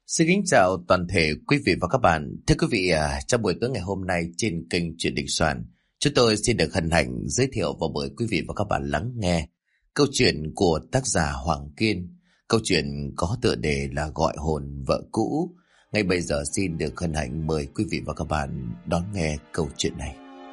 Xin kính chào toàn thể quý vị và các bạn. Thưa quý vị, trong buổi tối ngày hôm nay trên kênh Chuyện Đình Soạn, chúng tôi xin được hân hạnh giới thiệu và mời quý vị và các bạn lắng nghe câu chuyện của tác giả Hoàng Kiên. Câu chuyện có tựa đề là Gọi hồn vợ cũ. Ngay bây giờ xin được hân hạnh mời quý vị và các bạn đón nghe câu chuyện này.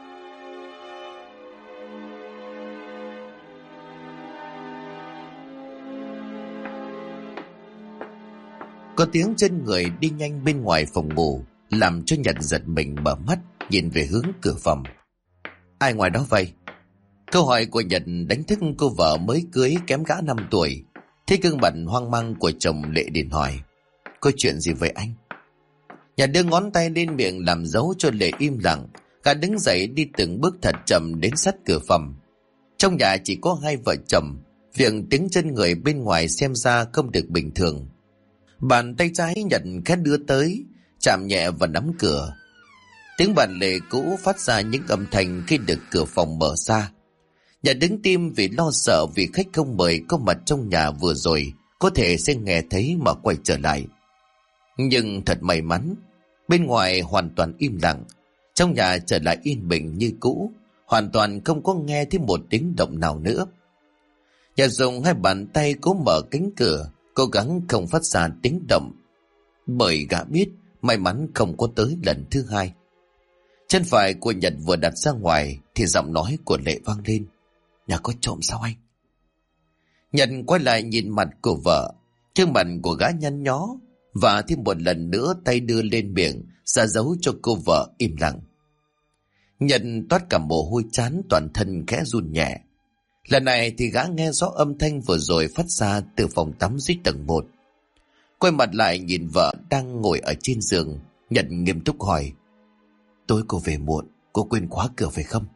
Có tiếng chân người đi nhanh bên ngoài phòng ngủ, làm cho Nhật giật mình mở mắt, nhìn về hướng cửa phòng. Ai ngoài đó vậy? Câu hỏi của Nhật đánh thức cô vợ mới cưới kém gã 5 tuổi. Thấy gương mặt hoang mang của chồng, Lệ liền hỏi: có chuyện gì vậy anh? Nhật đưa ngón tay lên miệng làm dấu cho Lệ im lặng. Gã đứng dậy đi từng bước thật chậm đến sát cửa phòng. Trong nhà chỉ có hai vợ chồng, việc tiếng chân người bên ngoài xem ra không được bình thường. Bàn tay trái Nhật khẽ đưa tới, chạm nhẹ vào nắm cửa. Tiếng bàn lề cũ phát ra những âm thanh khi được cửa phòng mở ra. Nhật đứng tim vì lo sợ vị khách không mời có mặt trong nhà vừa rồi có thể sẽ nghe thấy mà quay trở lại. Nhưng thật may mắn, bên ngoài hoàn toàn im lặng, trong nhà trở lại yên bình như cũ, hoàn toàn không có nghe thấy một tiếng động nào nữa. Nhật dùng hai bàn tay cố mở cánh cửa, cố gắng không phát ra tiếng động, bởi gã biết may mắn không có tới lần thứ hai. Chân phải của Nhật vừa đặt ra ngoài thì giọng nói của Lệ vang lên: nhà có trộm sao anh? Nhật quay lại nhìn mặt của vợ, gương mặt của gã nhăn nhó, và thêm một lần nữa tay đưa lên miệng ra dấu cho cô vợ im lặng. Nhật toát cả mồ hôi chán, toàn thân khẽ run nhẹ. Lần này thì gã nghe rõ âm thanh vừa rồi phát ra từ phòng tắm dưới tầng 1. Quay mặt lại nhìn vợ đang ngồi ở trên giường, Nhật nghiêm túc hỏi: tối cô về muộn, cô quên khóa cửa phải không?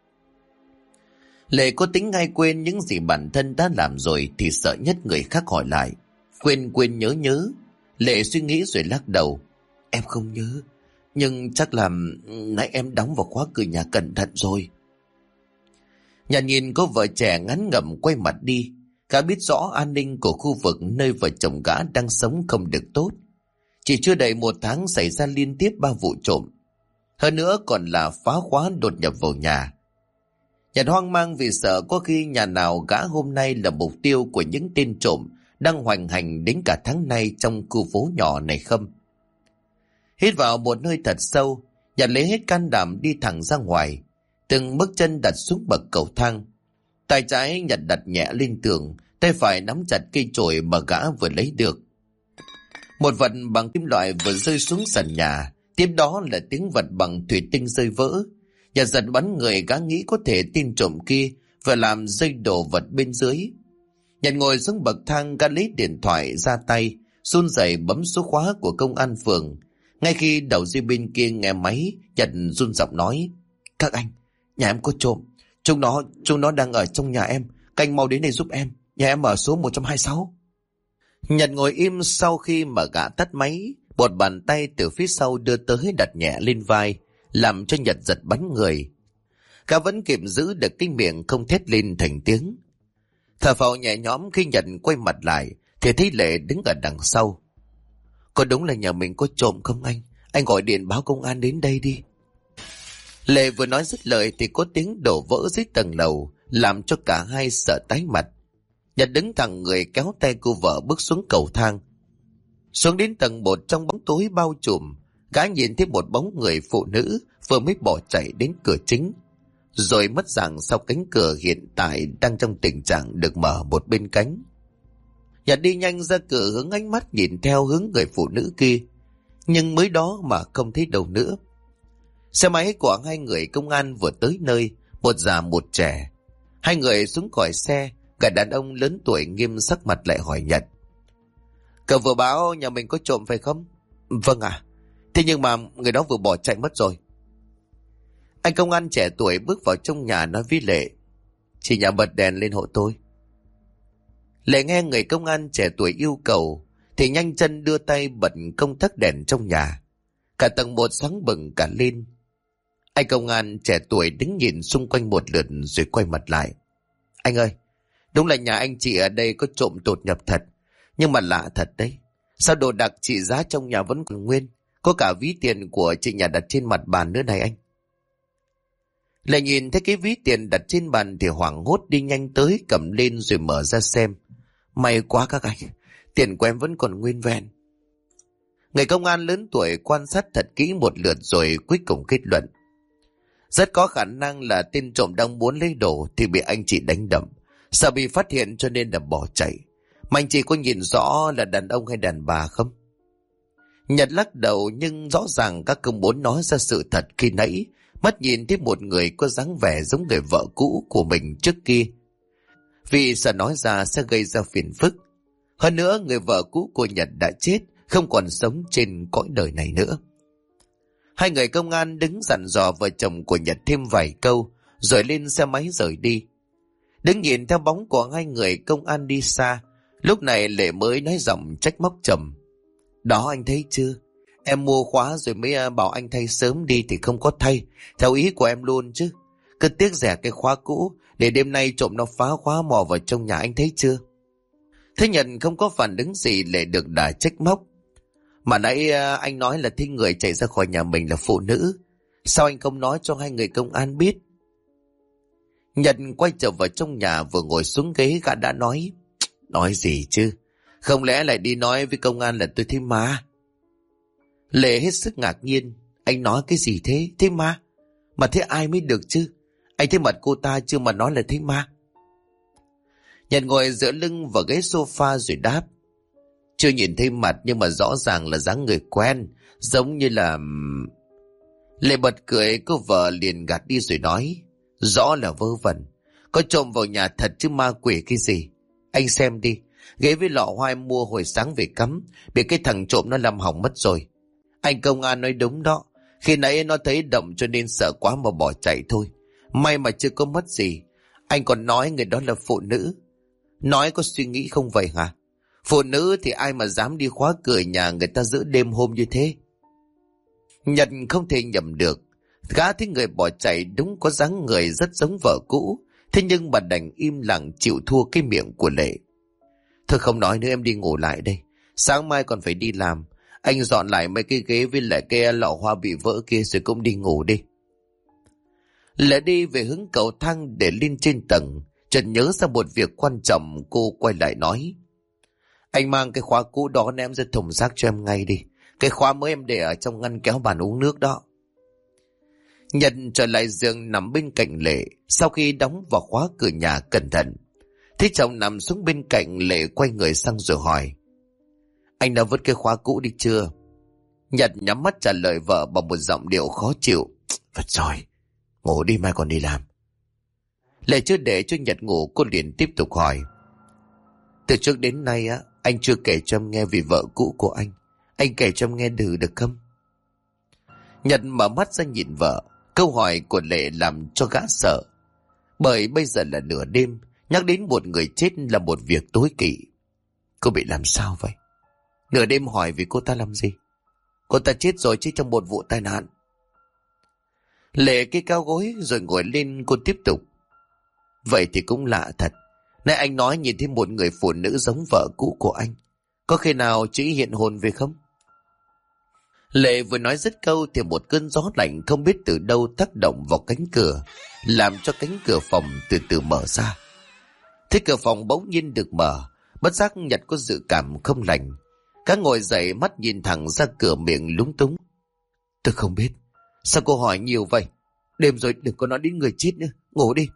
Lệ có tính ngay quên những gì bản thân đã làm rồi thì sợ nhất người khác hỏi lại. Quên nhớ. Lệ suy nghĩ rồi lắc đầu: em không nhớ, nhưng chắc là nãy em đóng vào khóa cửa nhà cẩn thận rồi. Nhà nhìn cô vợ trẻ ngán ngẩm quay mặt đi. Gã biết rõ an ninh của khu vực nơi vợ chồng gã đang sống không được tốt. Chỉ chưa đầy 1 tháng xảy ra liên tiếp 3 vụ trộm, hơn nữa còn là phá khóa đột nhập vào nhà. Nhật hoang mang vì sợ có khi nhà nào gã hôm nay là mục tiêu của những tên trộm đang hoành hành đến cả tháng nay trong khu phố nhỏ này không. Hít vào một hơi thật sâu, Nhật lấy hết can đảm đi thẳng ra ngoài, từng bước chân đặt xuống bậc cầu thang. Tay trái Nhật đặt nhẹ lên tường, tay phải nắm chặt cây chổi mà gã vừa lấy được. Một vật bằng kim loại vừa rơi xuống sàn nhà, tiếp đó là tiếng vật bằng thủy tinh rơi vỡ. Nhật giật bắn người, gã nghĩ có thể tên trộm kia vừa làm rơi đồ vật bên dưới. Nhật ngồi xuống bậc thang, gã lấy điện thoại ra tay, run rẩy bấm số khóa của công an phường. Ngay khi đầu dây bên kia nghe máy, Nhật run giọng nói: các anh, nhà em có trộm, chúng nó đang ở trong nhà em, các anh mau đến đây giúp em, nhà em ở số 126. Nhật ngồi im. Sau khi mà gã tắt máy, một bàn tay từ phía sau đưa tới đặt nhẹ lên vai, làm cho Nhật giật bắn người. Gã vẫn kịp giữ được cái miệng không thét lên thành tiếng. Thở phào nhẹ nhõm khi Nhật quay mặt lại thì thấy Lệ đứng ở đằng sau. Có đúng là nhà mình có trộm không anh? Anh gọi điện báo công an đến đây đi. Lệ vừa nói dứt lời thì có tiếng đổ vỡ dưới tầng lầu, làm cho cả hai sợ tái mặt. Nhật đứng thẳng người kéo tay cô vợ bước xuống cầu thang. Xuống đến tầng 1 trong bóng tối bao trùm, gã nhìn thấy một bóng người phụ nữ vừa mới bỏ chạy đến cửa chính, rồi mất dạng sau cánh cửa hiện tại đang trong tình trạng được mở một bên cánh. Nhật đi nhanh ra cửa, hướng ánh mắt nhìn theo hướng người phụ nữ kia, nhưng mới đó mà không thấy đâu nữa. Xe máy của hai người công an vừa tới nơi, một già một trẻ. Hai người xuống khỏi xe, cả đàn ông lớn tuổi nghiêm sắc mặt lại hỏi Nhật: cậu vừa báo nhà mình có trộm phải không? Vâng ạ. Thế nhưng mà người đó vừa bỏ chạy mất rồi. Anh công an trẻ tuổi bước vào trong nhà nói với Lệ: chị nhà bật đèn lên hộ tôi. Lệ nghe người công an trẻ tuổi yêu cầu thì nhanh chân đưa tay bật công tắc đèn trong nhà. Cả tầng 1 sáng bừng cả lên. Anh công an trẻ tuổi đứng nhìn xung quanh một lượt rồi quay mặt lại: anh ơi, đúng là nhà anh chị ở đây có trộm đột nhập thật, nhưng mà lạ thật đấy, Sao đồ đạc trị giá trong nhà vẫn còn nguyên? Có cả ví tiền của chị nhà đặt trên mặt bàn nữa này anh. Lại nhìn thấy cái ví tiền đặt trên bàn thì hoảng hốt đi nhanh tới cầm lên rồi mở ra xem. May quá các anh, tiền của em vẫn còn nguyên vẹn. Người công an lớn tuổi quan sát thật kỹ một lượt rồi cuối cùng kết luận. Rất có khả năng là tên trộm đang muốn lấy đồ thì bị anh chị đánh đập. Sợ bị phát hiện cho nên là bỏ chạy. Mà anh chị có nhìn rõ là đàn ông hay đàn bà không? Nhật lắc đầu nhưng rõ ràng các công muốn nói ra sự thật khi nãy. Mắt nhìn thấy một người có dáng vẻ giống người vợ cũ của mình trước kia. Vì sợ nói ra sẽ gây ra phiền phức. Hơn nữa người vợ cũ của Nhật đã chết, không còn sống trên cõi đời này nữa. Hai người công an đứng dặn dò vợ chồng của Nhật thêm vài câu, rồi lên xe máy rời đi. Đứng nhìn theo bóng của hai người công an đi xa, lúc này Lệ mới nói giọng trách móc chồng. Đó anh thấy chưa? Em mua khóa rồi mới bảo anh thay sớm đi thì không có thay, theo ý của em luôn chứ. Cứ tiếc rẻ cái khóa cũ, để đêm nay trộm nó phá khóa mò vào trong nhà, anh thấy chưa? Thế Nhật không có phản ứng gì, Lệ được đả trách móc. Mà nãy anh nói là thấy người chạy ra khỏi nhà mình là phụ nữ. Sao anh không nói cho hai người công an biết? Nhật quay trở vào trong nhà, vừa ngồi xuống ghế gã đã nói. Nói gì chứ? Không lẽ lại đi nói với công an là tôi thấy ma? Lệ hết sức ngạc nhiên. Anh nói cái gì thế? Thấy ma? Mà thế ai mới được chứ? Anh thấy mặt cô ta chưa mà nói là thấy ma? Nhật ngồi dựa lưng vào ghế sofa rồi đáp. Chưa nhìn thấy mặt nhưng mà rõ ràng là dáng người quen, giống như là... Lệ bật cười, cô vợ liền gạt đi rồi nói. Rõ là vớ vẩn. Có trộm vào nhà thật chứ ma quỷ cái gì. Anh xem đi, ghế với lọ hoa em mua hồi sáng về cắm, bị cái thằng trộm nó làm hỏng mất rồi. Anh công an nói đúng đó. Khi nãy nó thấy động cho nên sợ quá mà bỏ chạy thôi. May mà chưa có mất gì. Anh còn nói người đó là phụ nữ. Nói có suy nghĩ không vậy hả? Phụ nữ thì ai mà dám đi khóa cửa nhà người ta giữa đêm hôm như thế? Nhật không thể nhầm được. Gã thấy người bỏ chạy đúng có dáng người rất giống vợ cũ. Thế nhưng bà đành im lặng chịu thua cái miệng của Lệ. Thôi không nói nữa, em đi ngủ lại đây. Sáng mai còn phải đi làm. Anh dọn lại mấy cái ghế với lại cái lọ hoa bị vỡ kia rồi cũng đi ngủ đi. Lệ đi về hướng cầu thang để lên trên tầng. Chợt nhớ ra một việc quan trọng, cô quay lại nói. Anh mang cái khóa cũ đó ném ra thùng rác cho em ngay đi. Cái khóa mới em để ở trong ngăn kéo bàn uống nước đó. Nhật trở lại giường nằm bên cạnh Lệ. Sau khi đóng và khóa cửa nhà cẩn thận, thấy chồng nằm xuống bên cạnh, Lệ quay người sang rồi hỏi. Anh đã vứt cái khóa cũ đi chưa? Nhật nhắm mắt trả lời vợ bằng một giọng điệu khó chịu. Vứt rồi, ngủ đi mai còn đi làm. Lệ chưa để cho Nhật ngủ, cô liền tiếp tục hỏi. Từ trước đến nay anh chưa kể cho em nghe về vợ cũ của anh. Anh kể cho em nghe được không? Nhật mở mắt ra nhìn vợ. Câu hỏi của Lệ làm cho gã sợ. Bởi bây giờ là nửa đêm, nhắc đến một người chết là một việc tối kỵ. Cô bị làm sao vậy? Nửa đêm hỏi vì cô ta làm gì? Cô ta chết rồi chứ trong một vụ tai nạn. Lệ kê cao gối rồi ngồi lên, cô tiếp tục. Vậy thì cũng lạ thật. Nãy anh nói nhìn thấy một người phụ nữ giống vợ cũ của anh. Có khi nào chị hiện hồn về không? Lệ vừa nói dứt câu thì một cơn gió lạnh không biết từ đâu tác động vào cánh cửa, làm cho cánh cửa phòng từ từ mở ra. Thế cửa phòng bỗng nhiên được mở, bất giác Nhật có dự cảm không lành. Cá ngồi dậy, mắt nhìn thẳng ra cửa, miệng lúng túng. Tôi không biết. Sao cô hỏi nhiều vậy? Đêm rồi đừng có nói đến người chết nữa. Ngủ đi.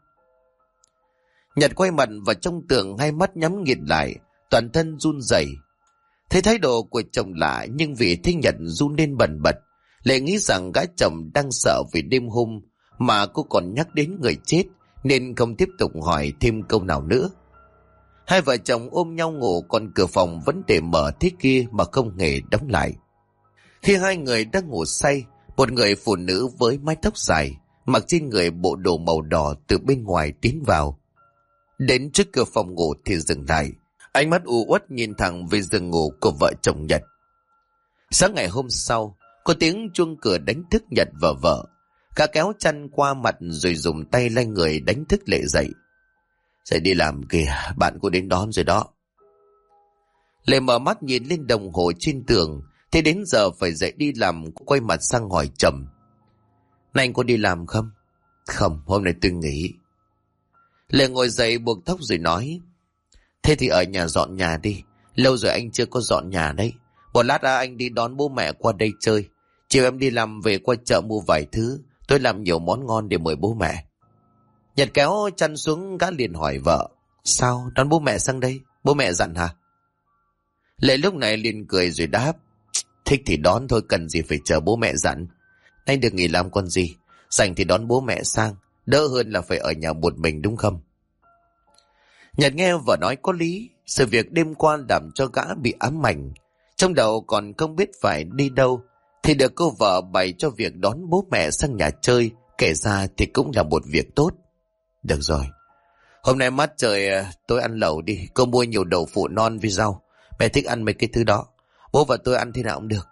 Nhật quay mặt vào trong tường, hai mắt nhắm nghiền lại, toàn thân run rẩy. Thấy thái độ của chồng lạ, nhưng vì thấy Nhật run lên bần bật, Lệ nghĩ rằng gã chồng đang sợ vì đêm hôm mà cô còn nhắc đến người chết, nên không tiếp tục hỏi thêm câu nào nữa. Hai vợ chồng ôm nhau ngủ, còn cửa phòng vẫn để mở thế kia mà không hề đóng lại. Khi hai người đang ngủ say, một người phụ nữ với mái tóc dài, mặc trên người bộ đồ màu đỏ từ bên ngoài tiến vào. Đến trước cửa phòng ngủ thì dừng lại, ánh mắt u uất nhìn thẳng về giường ngủ của vợ chồng Nhật. Sáng ngày hôm sau, có tiếng chuông cửa đánh thức Nhật và vợ. Gã kéo chăn qua mặt rồi dùng tay lay người đánh thức Lệ dậy. Dậy đi làm kìa, bạn cô đến đón rồi đó. Lệ mở mắt nhìn lên đồng hồ trên tường, thế đến giờ phải dậy đi làm, quay mặt sang hỏi chồng. Này anh có đi làm không? Không, hôm nay tôi nghỉ. Lệ ngồi dậy buộc tóc rồi nói. Thế thì ở nhà dọn nhà đi. Lâu rồi anh chưa có dọn nhà đấy. Một lát anh đi đón bố mẹ qua đây chơi. Chiều em đi làm về qua chợ mua vài thứ. Tôi làm nhiều món ngon để mời bố mẹ. Nhật kéo chăn xuống, gã liền hỏi vợ. Sao đón bố mẹ sang đây? Bố mẹ dặn hả? Lệ lúc này liền cười rồi đáp. Thích thì đón thôi, cần gì phải chờ bố mẹ dặn. Anh được nghỉ làm con gì. Rảnh thì đón bố mẹ sang, đỡ hơn là phải ở nhà một mình đúng không? Nhật nghe vợ nói có lý. Sự việc đêm qua làm cho gã bị ám ảnh. Trong đầu còn không biết phải đi đâu, thì được cô vợ bày cho việc đón bố mẹ sang nhà chơi. Kể ra thì cũng là một việc tốt. Được rồi, hôm nay mát trời, tôi ăn lẩu đi. Cô mua nhiều đậu phụ non với rau. Mẹ thích ăn mấy cái thứ đó. Bố và tôi ăn thế nào cũng được.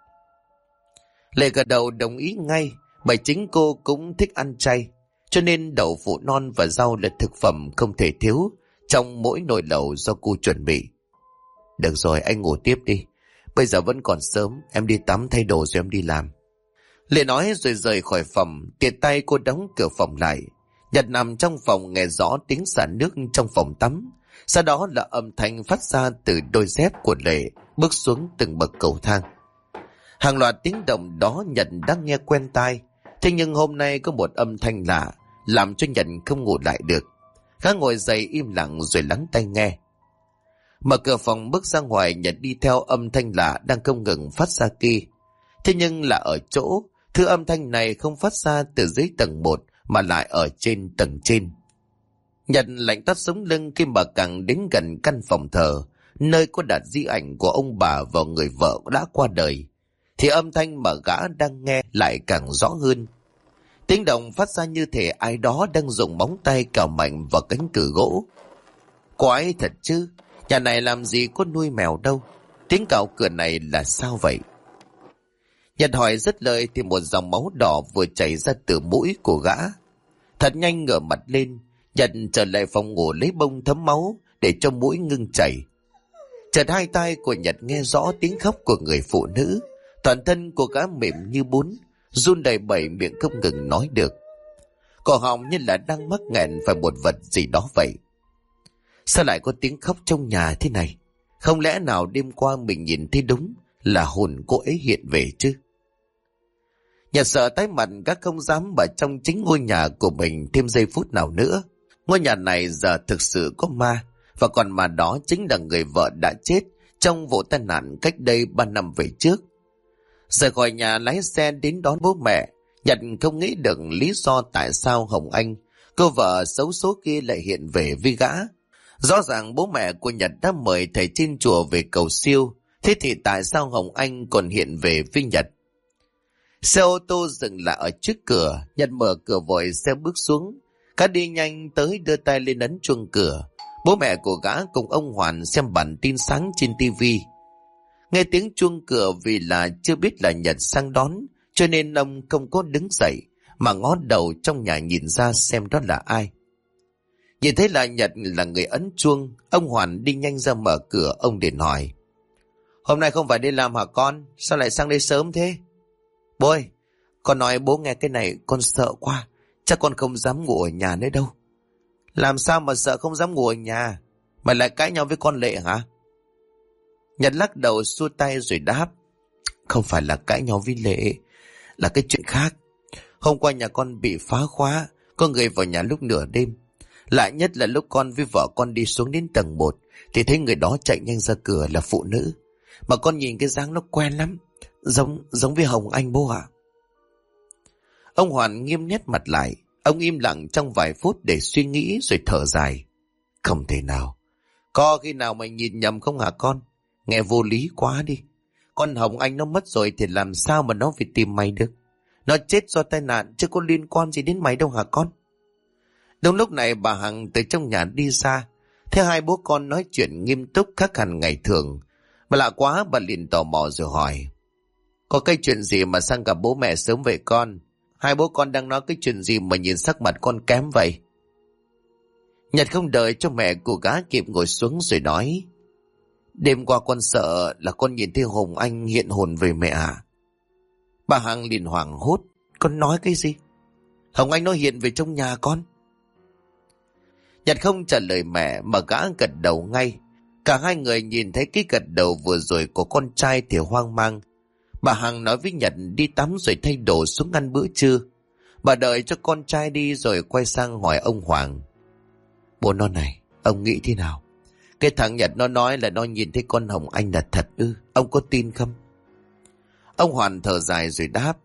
Lệ gật đầu đồng ý ngay. Bởi chính cô cũng thích ăn chay, cho nên đậu phụ non và rau là thực phẩm không thể thiếu trong mỗi nồi lẩu do cô chuẩn bị. Được rồi, anh ngủ tiếp đi. Bây giờ vẫn còn sớm, em đi tắm thay đồ rồi em đi làm. Lệ nói rồi rời khỏi phòng. Tiện tay cô đóng cửa phòng lại. Nhật nằm trong phòng nghe rõ tiếng xả nước trong phòng tắm. Sau đó là âm thanh phát ra từ đôi dép của Lệ bước xuống từng bậc cầu thang. Hàng loạt tiếng động đó Nhật đang nghe quen tai. Thế nhưng hôm nay có một âm thanh lạ làm cho Nhật không ngủ lại được. Gã ngồi dậy im lặng rồi lắng tai nghe. Mở cửa phòng bước ra ngoài, Nhật đi theo âm thanh lạ đang không ngừng phát ra kia. Thế nhưng là ở chỗ thứ âm thanh này không phát ra từ dưới tầng 1 mà lại ở trên tầng trên. Nhật lạnh toát sống lưng khi mà càng đến gần căn phòng thờ, nơi có đặt di ảnh của ông bà và người vợ đã qua đời, thì âm thanh mà gã đang nghe lại càng rõ hơn. Tiếng động phát ra như thể ai đó đang dùng móng tay cào mạnh vào cánh cửa gỗ. Quái thật chứ, nhà này làm gì có nuôi mèo đâu. Tiếng cào cửa này là sao vậy? Nhật hỏi dứt lời thì một dòng máu đỏ vừa chảy ra từ mũi của gã. Thật nhanh ngửa mặt lên, Nhật trở lại phòng ngủ lấy bông thấm máu để cho mũi ngưng chảy. Chợt hai tai của Nhật nghe rõ tiếng khóc của người phụ nữ. Toàn thân của gã mềm như bún, run đầy bẩy, miệng không ngừng nói được. Cổ họng như là đang mắc nghẹn phải một vật gì đó vậy. Sao lại có tiếng khóc trong nhà thế này? Không lẽ nào đêm qua mình nhìn thấy đúng là hồn cô ấy hiện về chứ? Nhật sợ tái mặt, các không dám ở trong chính ngôi nhà của mình thêm giây phút nào nữa. Ngôi nhà này giờ thực sự có ma, và còn mà đó chính là người vợ đã chết trong vụ tai nạn cách đây 3 năm về trước. Rời khỏi nhà lái xe đến đón bố mẹ, Nhật không nghĩ được lý do tại sao Hồng Anh, cô vợ xấu số kia, lại hiện về với gã. Rõ ràng bố mẹ của Nhật đã mời thầy trên chùa về cầu siêu, thế thì tại sao Hồng Anh còn hiện về với Nhật? Xe ô tô dừng lại ở trước cửa, Nhật mở cửa vội xe bước xuống. Gã đi nhanh tới đưa tay lên ấn chuông cửa. Bố mẹ của gã cùng ông Hoàn xem bản tin sáng trên tivi. Nghe tiếng chuông cửa, vì là chưa biết là Nhật sang đón, cho nên ông không có đứng dậy mà ngó đầu trong nhà nhìn ra xem đó là ai. Nhìn thấy là Nhật là người ấn chuông, ông Hoàn đi nhanh ra mở cửa. Ông liền hỏi: Hôm nay không phải đi làm hả con? Sao lại sang đây sớm thế? Bố ơi, con nói bố nghe cái này con sợ quá, chắc con không dám ngủ ở nhà nữa đâu. Làm sao mà sợ không dám ngủ ở nhà? Mày lại cãi nhau với con Lệ hả? Nhật lắc đầu xua tay rồi đáp: Không phải là cãi nhau với Lệ, là cái chuyện khác. Hôm qua nhà con bị phá khóa, có người vào nhà lúc nửa đêm. Lạ nhất là lúc con với vợ con đi xuống đến tầng 1 thì thấy người đó chạy nhanh ra cửa là phụ nữ. Mà con nhìn cái dáng nó quen lắm, giống với Hồng Anh bố ạ. Ông Hoàn nghiêm nét mặt lại. Ông im lặng trong vài phút để suy nghĩ rồi thở dài. Không thể nào. Có khi nào mày nhìn nhầm không hả con? Nghe vô lý quá đi. Con Hồng Anh nó mất rồi thì làm sao mà nó phải tìm mày được? Nó chết do tai nạn chứ có liên quan gì đến mày đâu hả con? Đúng lúc này bà Hằng từ trong nhà đi ra. Thấy hai bố con nói chuyện nghiêm túc khác hẳn ngày thường. Mà lạ quá, bà liền tò mò rồi hỏi: Có cái chuyện gì mà sang gặp bố mẹ sớm vậy con? Hai bố con đang nói cái chuyện gì mà nhìn sắc mặt con kém vậy? Nhật không đợi cho mẹ của gã kịp ngồi xuống rồi nói: Đêm qua con sợ là con nhìn thấy Hồng Anh hiện hồn về mẹ à? Bà Hằng liền hoảng hốt. Con nói cái gì? Hồng Anh nó hiện về trong nhà con. Nhật không trả lời mẹ mà gã gật đầu ngay. Cả hai người nhìn thấy cái gật đầu vừa rồi của con trai thì hoang mang. Bà Hằng nói với Nhật đi tắm rồi thay đồ xuống ăn bữa trưa. Bà đợi cho con trai đi rồi quay sang hỏi ông Hoàng. Bố nó này, ông nghĩ thế nào? Cái thằng Nhật nó nói là nó nhìn thấy con Hồng Anh là thật ư? Ông có tin không? Ông Hoàn thở dài rồi đáp.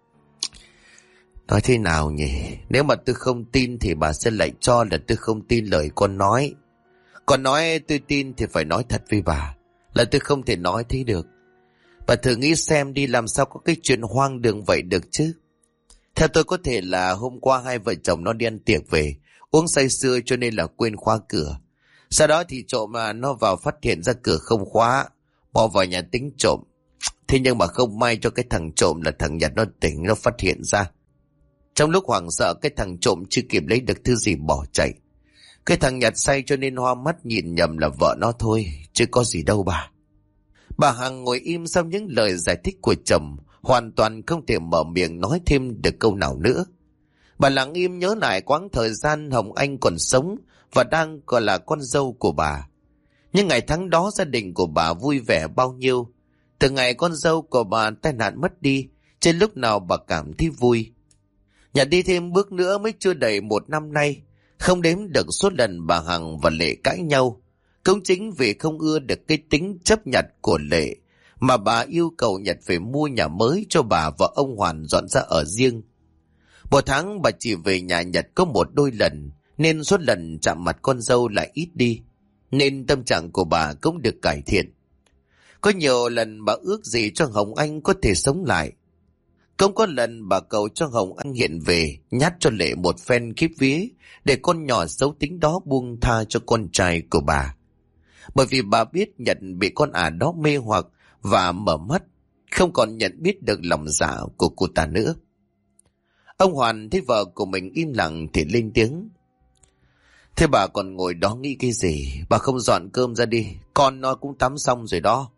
Nói thế nào nhỉ? Nếu mà tôi không tin thì bà sẽ lại cho là tôi không tin lời con nói. Con nói tôi tin thì phải nói thật với bà. Là tôi không thể nói thế được. Bà thử nghĩ xem đi, làm sao có cái chuyện hoang đường vậy được chứ? Theo tôi có thể là hôm qua hai vợ chồng nó đi ăn tiệc về, uống say sưa cho nên là quên khóa cửa. Sau đó thì trộm mà nó vào phát hiện ra cửa không khóa, bỏ vào nhà tính trộm. Thế nhưng mà không may cho cái thằng trộm là thằng Nhật nó tỉnh, nó phát hiện ra. Trong lúc hoảng sợ, cái thằng trộm chưa kịp lấy được thứ gì bỏ chạy. Cái thằng Nhật say cho nên hoa mắt nhìn nhầm là vợ nó thôi, chứ có gì đâu bà. Bà Hằng ngồi im sau những lời giải thích của chồng, hoàn toàn không thể mở miệng nói thêm được câu nào nữa. Bà lặng im nhớ lại quãng thời gian Hồng Anh còn sống và đang còn là con dâu của bà. Nhưng ngày tháng đó gia đình của bà vui vẻ bao nhiêu. Từ ngày con dâu của bà tai nạn mất đi, trên lúc nào bà cảm thấy vui. Nhà đi thêm bước nữa mới chưa đầy 1 năm nay, không đếm được số lần bà Hằng và Lệ cãi nhau. Cũng chính vì không ưa được cái tính chấp nhặt của Lệ mà bà yêu cầu Nhật phải mua nhà mới cho bà và ông Hoàn dọn ra ở riêng. 1 tháng bà chỉ về nhà Nhật có 1 đôi lần, nên số lần chạm mặt con dâu lại ít đi, nên tâm trạng của bà cũng được cải thiện. Có nhiều lần bà ước gì cho Hồng Anh có thể sống lại. Cũng có lần bà cầu cho Hồng Anh hiện về, nhát cho Lệ một phen khiếp vía để con nhỏ xấu tính đó buông tha cho con trai của bà. Bởi vì bà biết Nhật bị con ả đó mê hoặc và mở mắt, không còn nhận biết được lòng dạ của cô ta nữa. Ông Hoàn thấy vợ của mình im lặng thì lên tiếng. Thế bà còn ngồi đó nghĩ cái gì? Bà không dọn cơm ra đi, con nó cũng tắm xong rồi đó.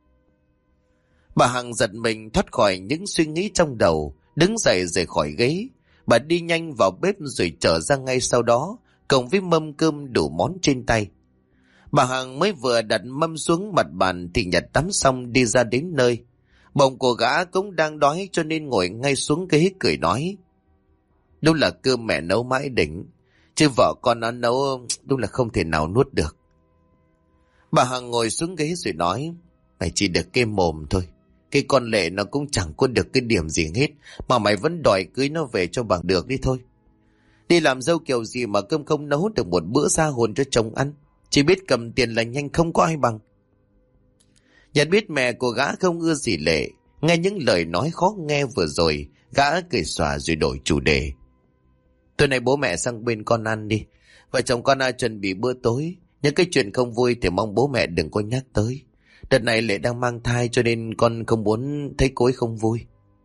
Bà Hằng giật mình thoát khỏi những suy nghĩ trong đầu, đứng dậy rời khỏi ghế. Bà đi nhanh vào bếp rồi trở ra ngay sau đó, cộng với mâm cơm đủ món trên tay. Bà Hằng mới vừa đặt mâm xuống mặt bàn thì Nhật tắm xong đi ra đến nơi. Bỗng cô gã cũng đang đói cho nên ngồi ngay xuống ghế cười nói. Đúng là cơm mẹ nấu mãi đỉnh, chứ vợ con nó nấu đúng là không thể nào nuốt được. Bà Hằng ngồi xuống ghế rồi nói. Mày chỉ được cái mồm thôi. Cái con Lệ nó cũng chẳng có được cái điểm gì hết, mà mày vẫn đòi cưới nó về cho bằng được đi thôi. Đi làm dâu kiểu gì mà cơm không nấu được một bữa ra hồn cho chồng ăn, chỉ biết cầm tiền là nhanh, không có ai bằng. Nhật biết mẹ của gã không ưa gì Lệ, nghe những lời nói khó nghe vừa rồi, gã cười xòa rồi đổi chủ đề. Tối nay bố mẹ sang bên con ăn đi, vợ chồng con chuẩn bị bữa tối. Những cái chuyện không vui thì mong bố mẹ đừng có nhắc tới. Đợt này Lệ đang mang thai cho nên con không muốn thấy cô ấy không vui.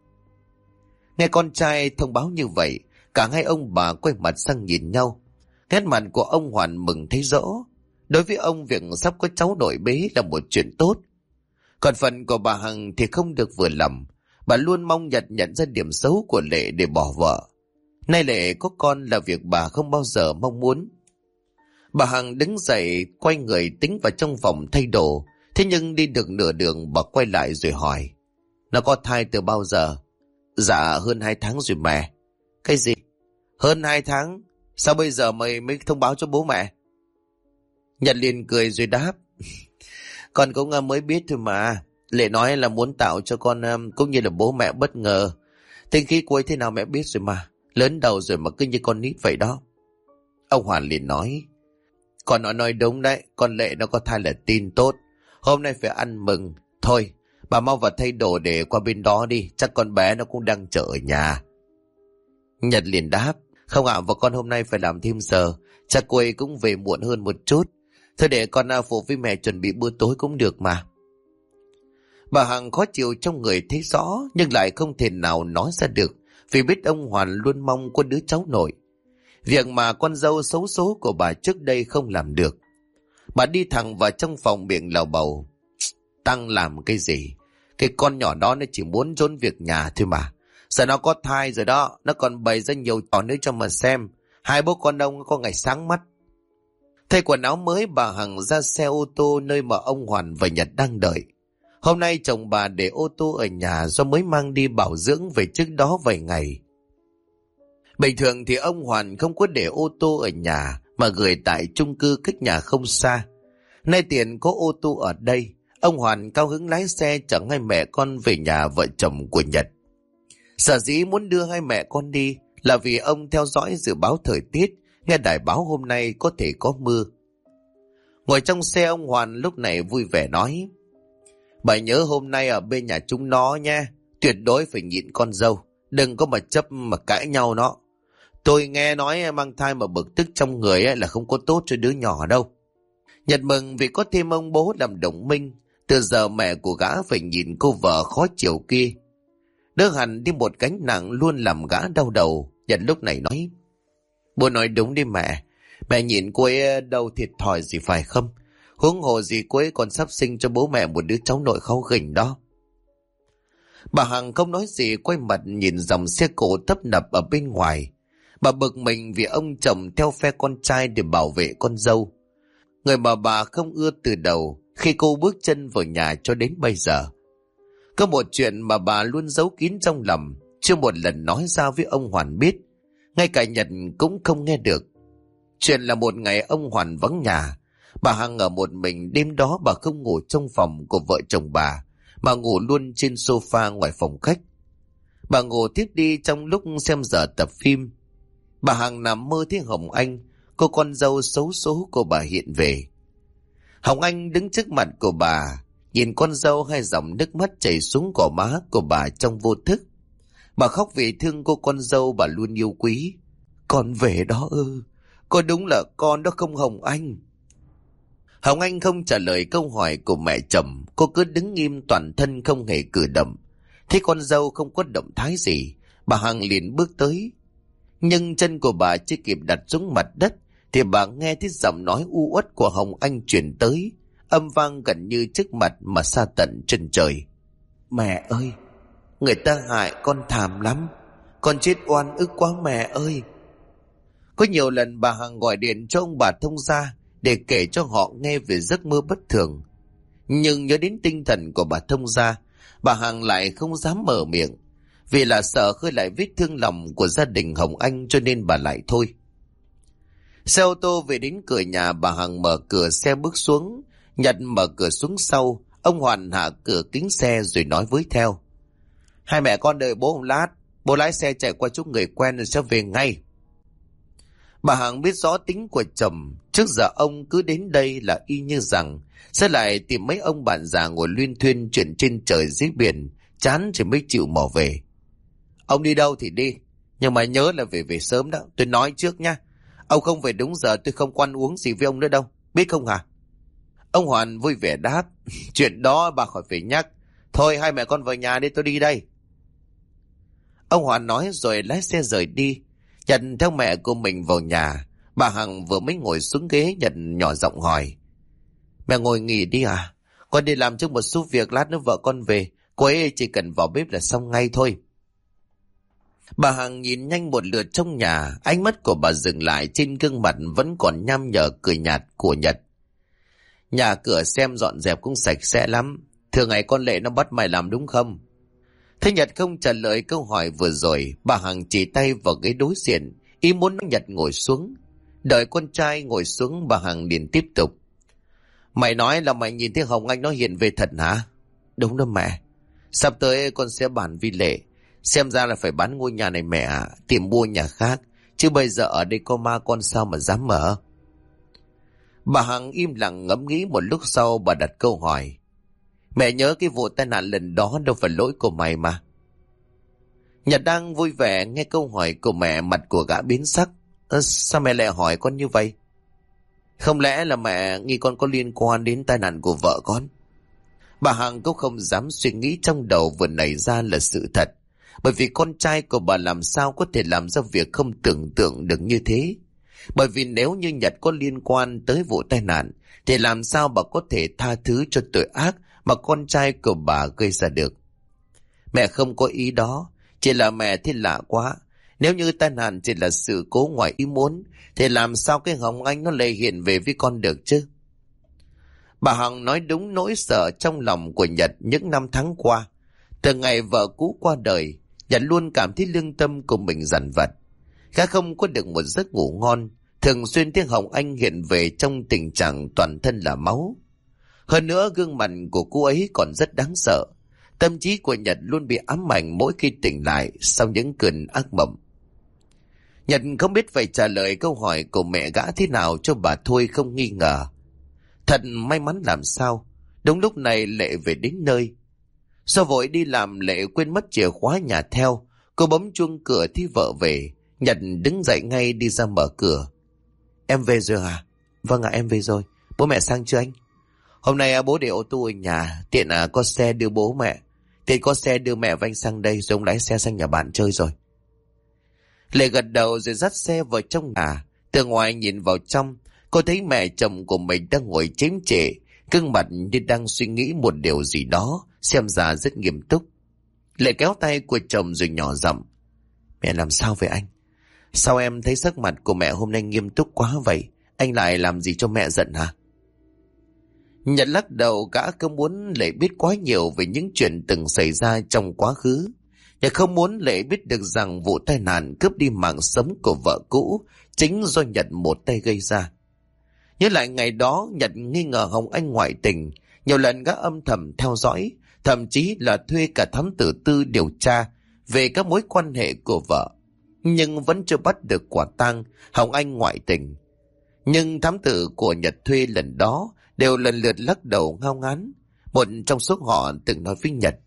Nghe con trai thông báo như vậy, cả hai ông bà quay mặt sang nhìn nhau. Nét mặt của ông Hoàn mừng thấy rõ. Đối với ông, việc sắp có cháu nội bế là một chuyện tốt. Còn phần của bà Hằng thì không được vừa lòng. Bà luôn mong Nhật nhận ra điểm xấu của Lệ để bỏ vợ. Nay Lệ có con là việc bà không bao giờ mong muốn. Bà Hằng đứng dậy quay người tính vào trong phòng thay đồ. Thế nhưng đi được nửa đường bà quay lại rồi hỏi. Nó có thai từ bao giờ? Dạ hơn 2 tháng rồi mẹ. Cái gì? Hơn 2 tháng? Sao bây giờ mày mới thông báo cho bố mẹ? Nhật liền cười rồi đáp. Con cũng mới biết thôi mà. Lệ nói là muốn tạo cho con cũng như là bố mẹ bất ngờ. Tính khí cô ấy thế nào mẹ biết rồi mà. Lớn đầu rồi mà cứ như con nít vậy đó. Ông Hoàn liền nói. Con nó nói đúng đấy. Con Lệ nó có thai là tin tốt. Hôm nay phải ăn mừng. Thôi, bà mau vào thay đồ để qua bên đó đi. Chắc con bé nó cũng đang chờ ở nhà. Nhật liền đáp. Không ạ, vợ con hôm nay phải làm thêm giờ. Chắc cô ấy cũng về muộn hơn một chút. Thôi để con phụ với mẹ chuẩn bị bữa tối cũng được mà. Bà Hằng khó chịu trong người thấy rõ, nhưng lại không thể nào nói ra được, vì biết ông Hoàn luôn mong có đứa cháu nội. Việc mà con dâu xấu số của bà trước đây không làm được. Bà đi thẳng vào trong phòng miệng lầu bầu. Tăng làm cái gì? Cái con nhỏ đó nó chỉ muốn trốn việc nhà thôi mà. Giờ nó có thai rồi đó, nó còn bày ra nhiều trò nữa cho mà xem. Hai bố con ông có ngày sáng mắt. Thay quần áo mới, bà Hằng ra xe ô tô nơi mà ông Hoàn và Nhật đang đợi. Hôm nay chồng bà để ô tô ở nhà do mới mang đi bảo dưỡng về trước đó vài ngày. Bình thường thì ông Hoàn không có để ô tô ở nhà mà gửi tại chung cư cách nhà không xa. Nay tiền có ô tô ở đây, ông Hoàn cao hứng lái xe chở hai mẹ con về nhà vợ chồng của Nhật. Sở dĩ muốn đưa hai mẹ con đi là vì ông theo dõi dự báo thời tiết, nghe đài báo hôm nay có thể có mưa. Ngồi trong xe, ông Hoàn lúc này vui vẻ nói: Bà nhớ hôm nay ở bên nhà chúng nó nha, tuyệt đối phải nhịn con dâu, đừng có mà chấp mà cãi nhau nó. Tôi nghe nói mang thai mà bực tức trong người là không có tốt cho đứa nhỏ đâu. Nhật mừng vì có thêm ông bố làm đồng minh, từ giờ mẹ của gã phải nhìn cô vợ khó chịu kia. Đỡ hẳn đi một gánh nặng luôn làm gã đau đầu. Nhật lúc này nói: Bố nói đúng đi mẹ, mẹ nhìn cô ấy đâu thiệt thòi gì phải không? Huống hồ gì cô ấy còn sắp sinh cho bố mẹ một đứa cháu nội kháu khỉnh đó. Bà Hằng không nói gì, quay mặt nhìn dòng xe cộ tấp nập ở bên ngoài. Bà bực mình vì ông chồng theo phe con trai để bảo vệ con dâu, người mà bà không ưa từ đầu khi cô bước chân vào nhà cho đến bây giờ. Có một chuyện mà bà luôn giấu kín trong lòng, chưa một lần nói ra với ông Hoàn biết, ngay cả Nhật cũng không nghe được. Chuyện là một ngày ông Hoàn vắng nhà, bà Hằng ở một mình. Đêm đó bà không ngủ trong phòng của vợ chồng bà, mà ngủ luôn trên sofa ngoài phòng khách. Bà ngủ tiếp đi trong lúc xem giờ tập phim. Bà Hằng nằm mơ thấy Hồng Anh, cô con dâu xấu số của bà hiện về. Hồng Anh đứng trước mặt của bà, nhìn con dâu, hai dòng nước mắt chảy xuống gò má của bà trong vô thức. Bà khóc vì thương cô con dâu bà luôn yêu quý. Con về đó ư? Có đúng là con đó không Hồng Anh? Hồng Anh không trả lời câu hỏi của mẹ chồng, cô cứ đứng im toàn thân không hề cử động. Thấy con dâu không có động thái gì, bà Hằng liền bước tới. Nhưng chân của bà chưa kịp đặt xuống mặt đất thì bà nghe thấy giọng nói u uất của Hồng Anh truyền tới, âm vang gần như trước mặt mà xa tận chân trời. Mẹ ơi, người ta hại con thảm lắm, con chết oan ức quá mẹ ơi. Có nhiều lần bà Hằng gọi điện cho ông bà thông gia để kể cho họ nghe về giấc mơ bất thường. Nhưng nhớ đến tinh thần của bà thông gia, bà Hằng lại không dám mở miệng, vì là sợ khơi lại vết thương lòng của gia đình Hồng Anh, cho nên bà lại thôi. Xe ô tô về đến cửa nhà, bà Hằng mở cửa xe bước xuống. Nhật mở cửa xuống sau, ông Hoàn hạ cửa kính xe rồi nói với theo: Hai mẹ con đợi bố một lát, bố lái xe chạy qua chỗ người quen rồi sẽ về ngay. Bà Hằng biết rõ tính của chồng, trước giờ ông cứ đến đây là y như rằng sẽ lại tìm mấy ông bạn già ngồi luyên thuyên chuyện trên trời dưới biển, chán rồi mới chịu mò về. Ông đi đâu thì đi, nhưng mà nhớ là về sớm đó, tôi nói trước nha. Ông không về đúng giờ tôi không quan uống gì với ông nữa đâu, biết không hả? Ông Hoàn vui vẻ đáp: Chuyện đó bà khỏi phải nhắc. Thôi hai mẹ con vào nhà đi, tôi đi đây. Ông Hoàn nói rồi lái xe rời đi. Nhật theo mẹ của mình vào nhà. Bà Hằng vừa mới ngồi xuống ghế, Nhật nhỏ giọng hỏi: Mẹ ngồi nghỉ đi à? Con đi làm trước một số việc, lát nữa vợ con về, cô ấy chỉ cần vào bếp là xong ngay thôi. Bà Hằng nhìn nhanh một lượt trong nhà, ánh mắt của bà dừng lại trên gương mặt vẫn còn nham nhở cười nhạt của Nhật. Nhà cửa xem dọn dẹp cũng sạch sẽ lắm, thường ngày con Lệ nó bắt mày làm đúng không? Thế Nhật không trả lời câu hỏi vừa rồi, bà Hằng chỉ tay vào ghế đối diện, ý muốn Nhật ngồi xuống. Đợi con trai ngồi xuống, bà Hằng liền tiếp tục: Mày nói là mày nhìn thấy Hồng Anh nó hiện về thật hả? Đúng đó mẹ, sắp tới con sẽ bàn với Lệ, xem ra là phải bán ngôi nhà này mẹ ạ, tìm mua nhà khác, chứ bây giờ ở đây có ma con sao mà dám mở. Bà Hằng im lặng ngẫm nghĩ một lúc sau, bà đặt câu hỏi: Mẹ nhớ cái vụ tai nạn lần đó đâu phải lỗi của mày mà. Nhật đang vui vẻ nghe câu hỏi của mẹ, mặt của gã biến sắc. Sao mẹ lại hỏi con như vậy? Không lẽ là mẹ nghi con có liên quan đến tai nạn của vợ con? Bà Hằng cũng không dám suy nghĩ trong đầu vừa nảy ra là sự thật, bởi vì con trai của bà làm sao có thể làm ra việc không tưởng tượng được như thế. Bởi vì nếu như Nhật có liên quan tới vụ tai nạn thì làm sao bà có thể tha thứ cho tội ác mà con trai của bà gây ra được. Mẹ không có ý đó, chỉ là mẹ thấy lạ quá. Nếu như tai nạn chỉ là sự cố ngoài ý muốn, thì làm sao cái Hồng Anh nó lại hiện về với con được chứ? Bà Hằng nói đúng nỗi sợ trong lòng của Nhật những năm tháng qua. Từ ngày vợ cũ qua đời, Nhật luôn cảm thấy lương tâm của mình dằn vặt. Gã không có được một giấc ngủ ngon, thường xuyên tiếng Hồng Anh hiện về trong tình trạng toàn thân là máu. Hơn nữa gương mặt của cô ấy còn rất đáng sợ. Tâm trí của Nhật luôn bị ám ảnh mỗi khi tỉnh lại sau những cơn ác mộng. Nhật không biết phải trả lời câu hỏi của mẹ gã thế nào cho bà thôi không nghi ngờ. Thật may mắn làm sao, đúng lúc này Lệ về đến nơi. Do vội đi làm Lệ quên mất chìa khóa nhà theo, cô bấm chuông cửa thì vợ về. Nhật đứng dậy ngay đi ra mở cửa. Em về rồi à? Vâng ạ, em về rồi. Bố mẹ sang chưa anh? Hôm nay bố để ô tô ở nhà, tiện có xe đưa bố mẹ. Tiện có xe đưa mẹ và anh sang đây, rồi ông lái xe sang nhà bạn chơi rồi. Lệ gật đầu rồi dắt xe vào trong nhà. Từ ngoài nhìn vào trong, cô thấy mẹ chồng của mình đang ngồi chém chệ, gương mặt như đang suy nghĩ một điều gì đó, xem ra rất nghiêm túc. Lệ kéo tay của chồng rồi nhỏ giọng. Mẹ làm sao vậy anh? Sao em thấy sắc mặt của mẹ hôm nay nghiêm túc quá vậy? Anh lại làm gì cho mẹ giận hả? Nhật lắc đầu, gã không muốn Lệ biết quá nhiều về những chuyện từng xảy ra trong quá khứ. Nhật không muốn Lệ biết được rằng vụ tai nạn cướp đi mạng sống của vợ cũ chính do Nhật một tay gây ra. Nhớ lại ngày đó, Nhật nghi ngờ Hồng Anh ngoại tình, nhiều lần gã âm thầm theo dõi, thậm chí là thuê cả thám tử Tư điều tra về các mối quan hệ của vợ, nhưng vẫn chưa bắt được quả tang Hồng Anh ngoại tình. Nhưng thám tử của Nhật thuê lần đó đều lần lượt lắc đầu ngao ngán. Một trong số họ từng nói với Nhật: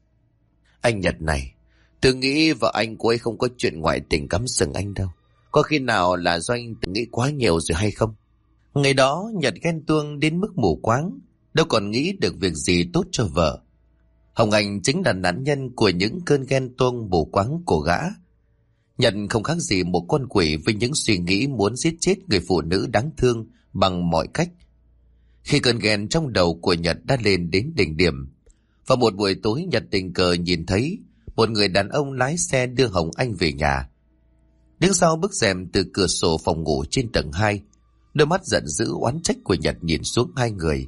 Anh Nhật này, tôi nghĩ vợ anh cô ấy không có chuyện ngoại tình cắm sừng anh đâu. Có khi nào là do anh tự nghĩ quá nhiều rồi hay không? Ngày đó Nhật ghen tuông đến mức mù quáng, đâu còn nghĩ được việc gì tốt cho vợ. Hồng Anh chính là nạn nhân của những cơn ghen tuông mù quáng của gã. Nhật không khác gì một con quỷ với những suy nghĩ muốn giết chết người phụ nữ đáng thương bằng mọi cách. Khi cơn ghen trong đầu của Nhật đã lên đến đỉnh điểm, vào một buổi tối Nhật tình cờ nhìn thấy một người đàn ông lái xe đưa Hồng Anh về nhà. Đứng sau bức rèm từ cửa sổ phòng ngủ trên tầng 2, đôi mắt giận dữ oán trách của Nhật nhìn xuống hai người.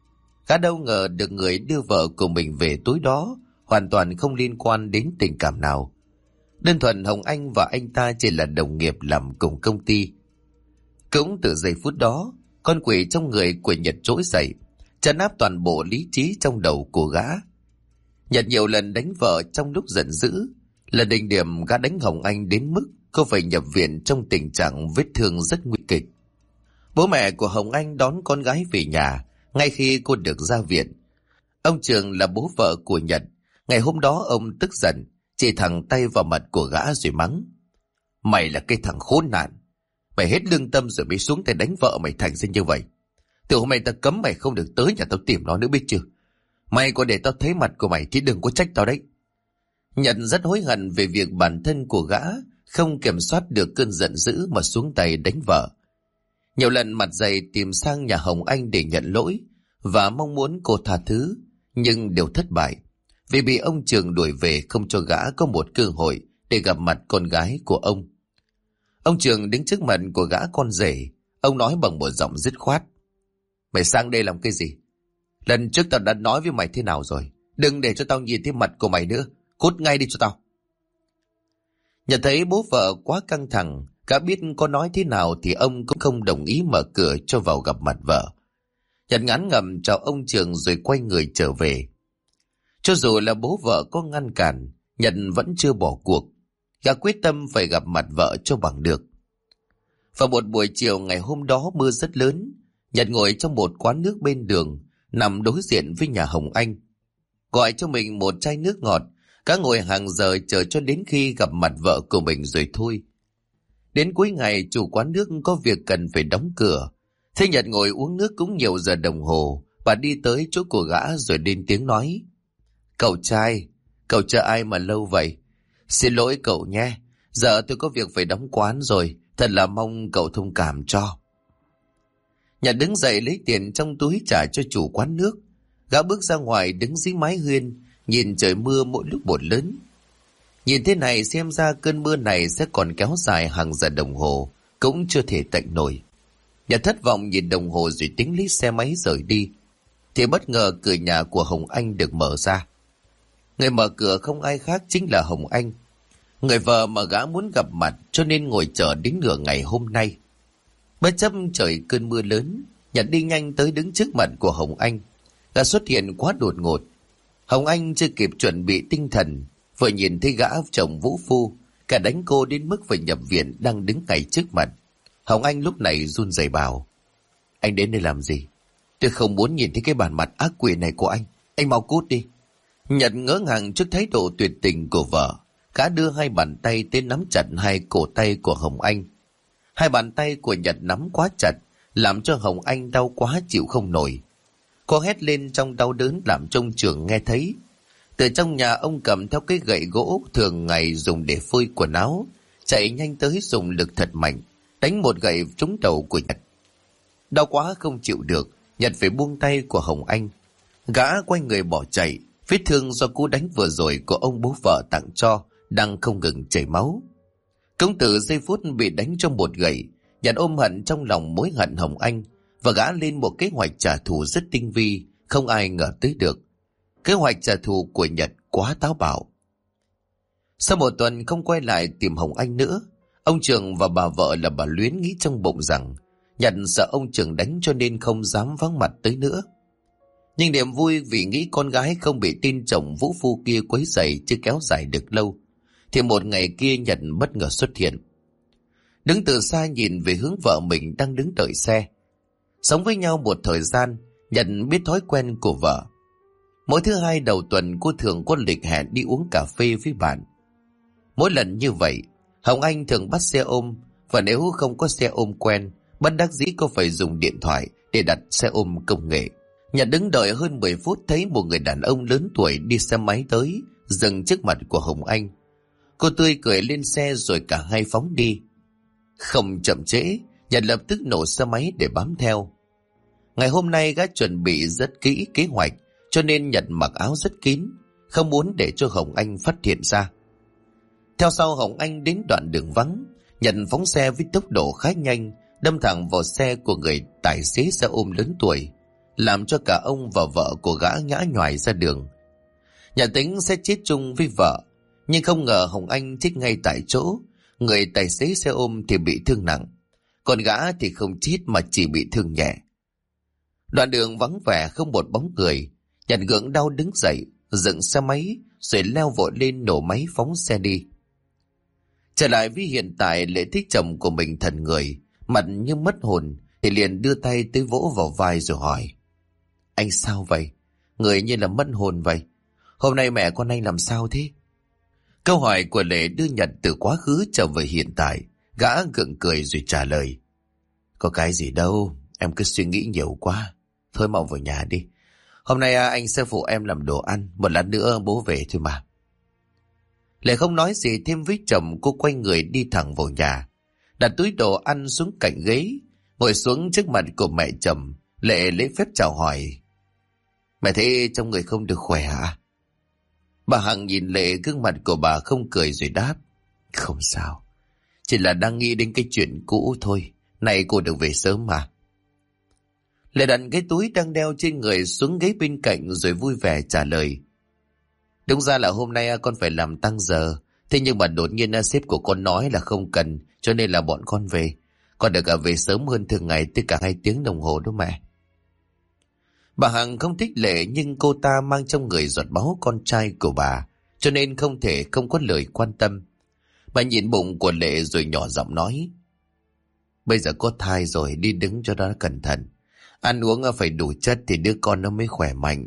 Gã đâu ngờ được người đưa vợ của mình về tối đó hoàn toàn không liên quan đến tình cảm nào. Đơn thuần Hồng Anh và anh ta chỉ là đồng nghiệp làm cùng công ty. Cũng từ giây phút đó, con quỷ trong người của Nhật trỗi dậy, trấn áp toàn bộ lý trí trong đầu của gã. Nhật nhiều lần đánh vợ trong lúc giận dữ. Lần đỉnh điểm gã đánh Hồng Anh đến mức cô phải nhập viện trong tình trạng vết thương rất nguy kịch. Bố mẹ của Hồng Anh đón con gái về nhà ngay khi cô được ra viện. Ông Trường là bố vợ của Nhật. Ngày hôm đó ông tức giận, chỉ thẳng tay vào mặt của gã rồi mắng: Mày là cái thằng khốn nạn, mày hết lương tâm rồi mới xuống tay đánh vợ mày thành ra như vậy. Từ hôm nay tao cấm mày không được tới nhà tao tìm nó nữa, biết chưa? Mày có để tao thấy mặt của mày thì đừng có trách tao đấy. Nhật rất hối hận về việc bản thân của gã không kiểm soát được cơn giận dữ mà xuống tay đánh vợ. Nhiều lần mặt dày tìm sang nhà Hồng Anh để nhận lỗi và mong muốn cô tha thứ, nhưng đều thất bại vì bị ông Trường đuổi về, không cho gã có một cơ hội để gặp mặt con gái của ông. Ông Trường đứng trước mặt của gã con rể, ông nói bằng một giọng dứt khoát: Mày sang đây làm cái gì? Lần trước tao đã nói với mày thế nào rồi? Đừng để cho tao nhìn thấy mặt của mày nữa, cút ngay đi cho tao. Nhận thấy bố vợ quá căng thẳng, cả biết có nói thế nào thì ông cũng không đồng ý mở cửa cho vào gặp mặt vợ. Nhật ngán ngẩm chào ông Trường rồi quay người trở về. Cho dù là bố vợ có ngăn cản, Nhật vẫn chưa bỏ cuộc. Gã quyết tâm phải gặp mặt vợ cho bằng được. Vào một buổi chiều ngày hôm đó mưa rất lớn, Nhật ngồi trong một quán nước bên đường, nằm đối diện với nhà Hồng Anh. Gọi cho mình một chai nước ngọt, cả ngồi hàng giờ chờ cho đến khi gặp mặt vợ của mình rồi thôi. Đến cuối ngày chủ quán nước có việc cần phải đóng cửa. Thế Nhật ngồi uống nước cũng nhiều giờ đồng hồ, bà đi tới chỗ của gã rồi lên tiếng nói: Cậu trai, cậu chờ ai mà lâu vậy? Xin lỗi cậu nhé, giờ tôi có việc phải đóng quán rồi, thật là mong cậu thông cảm cho. Nhật đứng dậy lấy tiền trong túi trả cho chủ quán nước. Gã bước ra ngoài đứng dưới mái hiên, nhìn trời mưa mỗi lúc một lớn. Nhìn thế này xem ra cơn mưa này sẽ còn kéo dài hàng giờ đồng hồ, cũng chưa thể tạnh nổi. Nhật thất vọng nhìn đồng hồ rồi tính lấy xe máy rời đi, thì bất ngờ cửa nhà của Hồng Anh được mở ra. Người mở cửa không ai khác chính là Hồng Anh, người vợ mà gã muốn gặp mặt cho nên ngồi chờ đến nửa ngày hôm nay. Bất chấp trời cơn mưa lớn, Nhật đi nhanh tới đứng trước mặt của Hồng Anh. Gã xuất hiện quá đột ngột. Hồng Anh chưa kịp chuẩn bị tinh thần, vừa nhìn thấy gã chồng vũ phu, cả đánh cô đến mức phải nhập viện đang đứng ngay trước mặt. Hồng Anh lúc này run rẩy bảo: Anh đến đây làm gì? Tôi không muốn nhìn thấy cái bản mặt ác quỷ này của anh mau cút đi. Nhật ngỡ ngàng trước thái độ tuyệt tình của vợ. Gã đưa hai bàn tay tới nắm chặt hai cổ tay của Hồng Anh. Hai bàn tay của Nhật nắm quá chặt, làm cho Hồng Anh đau quá chịu không nổi. Cô hét lên trong đau đớn làm trông trưởng nghe thấy. Từ trong nhà ông cầm theo cái gậy gỗ thường ngày dùng để phơi quần áo, chạy nhanh tới dùng lực thật mạnh, đánh một gậy trúng đầu của Nhật. Đau quá không chịu được, Nhật phải buông tay của Hồng Anh. Gã quay người bỏ chạy, vết thương do cú đánh vừa rồi của ông bố vợ tặng cho đang không ngừng chảy máu. Công tử giây phút bị đánh cho một gậy, Nhật ôm hận trong lòng mối hận Hồng Anh và gã lên một kế hoạch trả thù rất tinh vi, không ai ngờ tới được. Kế hoạch trả thù của Nhật quá táo bạo. Sau một tuần không quay lại tìm Hồng Anh nữa, ông Trường và bà vợ là bà Luyến nghĩ trong bụng rằng Nhật sợ ông Trường đánh cho nên không dám vắng mặt tới nữa. Nhưng niềm vui vì nghĩ con gái không bị tin chồng vũ phu kia quấy rầy chưa kéo dài được lâu, thì một ngày kia Nhật bất ngờ xuất hiện. Đứng từ xa nhìn về hướng vợ mình đang đứng đợi xe. Sống với nhau một thời gian, Nhật biết thói quen của vợ. Mỗi thứ hai đầu tuần cô thường có lịch hẹn đi uống cà phê với bạn. Mỗi lần như vậy, Hồng Anh thường bắt xe ôm, và nếu không có xe ôm quen, bất đắc dĩ cô phải dùng điện thoại để đặt xe ôm công nghệ. Nhật đứng đợi hơn 10 phút thấy một người đàn ông lớn tuổi đi xe máy tới, dừng trước mặt của Hồng Anh. Cô tươi cười lên xe rồi cả hai phóng đi. Không chậm trễ, Nhật lập tức nổ xe máy để bám theo. Ngày hôm nay gã chuẩn bị rất kỹ kế hoạch, cho nên Nhật mặc áo rất kín, không muốn để cho Hồng Anh phát hiện ra. Theo sau Hồng Anh đến đoạn đường vắng, Nhật phóng xe với tốc độ khá nhanh, đâm thẳng vào xe của người tài xế xe ôm lớn tuổi, làm cho cả ông và vợ của gã ngã nhoài ra đường. Nhật tính sẽ chết chung với vợ, nhưng không ngờ Hồng Anh chết ngay tại chỗ. Người tài xế xe ôm thì bị thương nặng, còn gã thì không chết mà chỉ bị thương nhẹ. Đoạn đường vắng vẻ không một bóng người, Nhật gượng đau đứng dậy, dựng xe máy rồi leo vội lên nổ máy phóng xe đi. Trở lại với hiện tại, Lệ thích chồng của mình thần người, mặt như mất hồn, thì liền đưa tay tới vỗ vào vai rồi hỏi: Anh sao vậy? Người như là mất hồn vậy. Hôm nay mẹ con anh làm sao thế? Câu hỏi của Lệ đưa Nhật từ quá khứ trở về hiện tại. Gã gượng cười rồi trả lời: Có cái gì đâu, em cứ suy nghĩ nhiều quá. Thôi mau vào nhà đi. Hôm nay anh sẽ phụ em làm đồ ăn, một lát nữa bố về thôi mà. Lệ không nói gì thêm với chồng, cô quay người đi thẳng vào nhà, đặt túi đồ ăn xuống cạnh ghế, ngồi xuống trước mặt của mẹ chồng. Lệ lấy phép chào hỏi: Mẹ thấy trong người không được khỏe hả? Bà Hằng nhìn Lệ, gương mặt của bà không cười rồi đáp: Không sao, chỉ là đang nghĩ đến cái chuyện cũ thôi. Này cô được về sớm mà. Lệ đặt cái túi đang đeo trên người xuống ghế bên cạnh rồi vui vẻ trả lời: Đúng ra là hôm nay con phải làm tăng giờ, thế nhưng mà đột nhiên sếp của con nói là không cần, cho nên là bọn con về. Con được về sớm hơn thường ngày tới cả 2 tiếng đồng hồ đó mẹ. Bà Hằng không thích Lệ, nhưng cô ta mang trong người giọt máu con trai của bà, cho nên không thể không có lời quan tâm. Bà nhìn bụng của Lệ rồi nhỏ giọng nói: Bây giờ có thai rồi, đi đứng cho nó cẩn thận. Ăn uống phải đủ chất thì đứa con nó mới khỏe mạnh.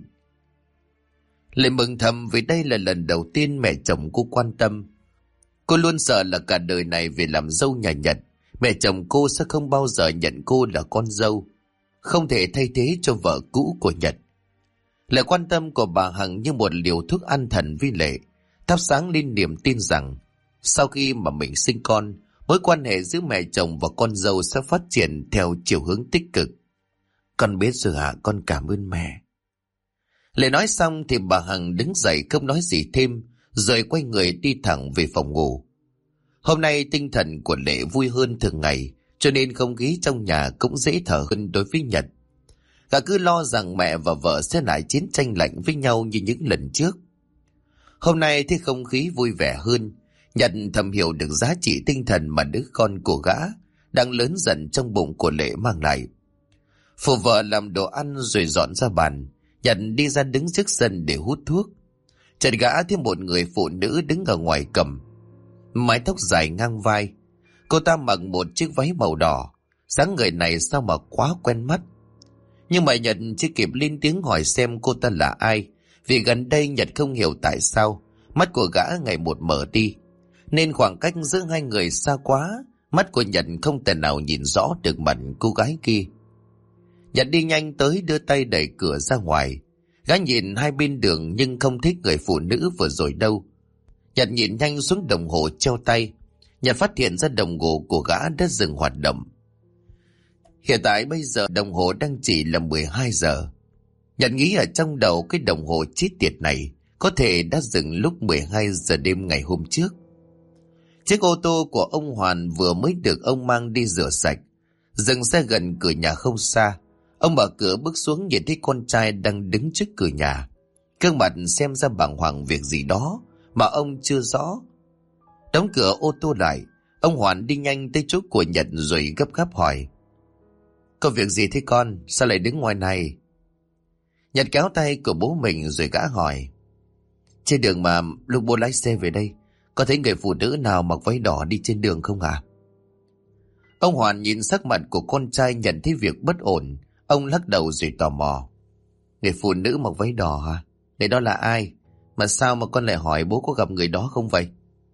Lệ mừng thầm vì đây là lần đầu tiên mẹ chồng cô quan tâm. Cô luôn sợ là cả đời này về làm dâu nhà Nhật, mẹ chồng cô sẽ không bao giờ nhận cô là con dâu, không thể thay thế cho vợ cũ của Nhật. Lời quan tâm của bà Hằng như một liều thuốc an thần với Lệ, thắp sáng lên niềm tin rằng sau khi mà mình sinh con, mối quan hệ giữa mẹ chồng và con dâu sẽ phát triển theo chiều hướng tích cực. Con biết rồi ạ, con cảm ơn mẹ. Lệ nói xong thì bà Hằng đứng dậy không nói gì thêm, rồi quay người đi thẳng về phòng ngủ. Hôm nay tinh thần của Lệ vui hơn thường ngày, cho nên không khí trong nhà cũng dễ thở hơn đối với Nhật. Gã cứ lo rằng mẹ và vợ sẽ lại chiến tranh lạnh với nhau như những lần trước. Hôm nay thấy không khí vui vẻ hơn, Nhật thầm hiểu được giá trị tinh thần mà đứa con của gã đang lớn dần trong bụng của Lệ mang lại. Phụ vợ làm đồ ăn rồi dọn ra bàn, Nhật đi ra đứng trước sân để hút thuốc. Chợt gã thấy một người phụ nữ đứng ở ngoài cầm, mái tóc dài ngang vai. Cô ta mặc một chiếc váy màu đỏ, dáng người này sao mà quá quen mắt. Nhưng mà Nhật chưa kịp lên tiếng hỏi xem cô ta là ai, vì gần đây Nhật không hiểu tại sao mắt của gã ngày một mở đi, nên khoảng cách giữa hai người xa quá, mắt của Nhật không thể nào nhìn rõ được mặt cô gái kia. Nhật đi nhanh tới đưa tay đẩy cửa ra ngoài. Gã nhìn hai bên đường nhưng không thấy người phụ nữ vừa rồi đâu. Nhật nhìn nhanh xuống đồng hồ treo tay. Nhật phát hiện ra đồng hồ của gã đã dừng hoạt động. Hiện tại bây giờ đồng hồ đang chỉ là 12 giờ. Nhật nghĩ ở trong đầu cái đồng hồ chết tiệt này có thể đã dừng lúc 12 giờ đêm ngày hôm trước. Chiếc ô tô của ông Hoàn vừa mới được ông mang đi rửa sạch. Dừng xe gần cửa nhà không xa. Ông mở cửa bước xuống nhìn thấy con trai đang đứng trước cửa nhà. Gương mặt xem ra bàng hoàng việc gì đó mà ông chưa rõ. Đóng cửa ô tô lại, ông Hoàn đi nhanh tới chỗ của Nhật rồi gấp gáp hỏi: "Có việc gì thế con? Sao lại đứng ngoài này?" Nhật kéo tay của bố mình rồi gã hỏi: "Trên đường mà lúc bố lái xe về đây, có thấy người phụ nữ nào mặc váy đỏ đi trên đường không ạ?" Ông Hoàn nhìn sắc mặt của con trai nhận thấy việc bất ổn. Ông lắc đầu rồi tò mò: "Người phụ nữ mặc váy đỏ hả? Để đó là ai? Mà sao mà con lại hỏi bố có gặp người đó không vậy?"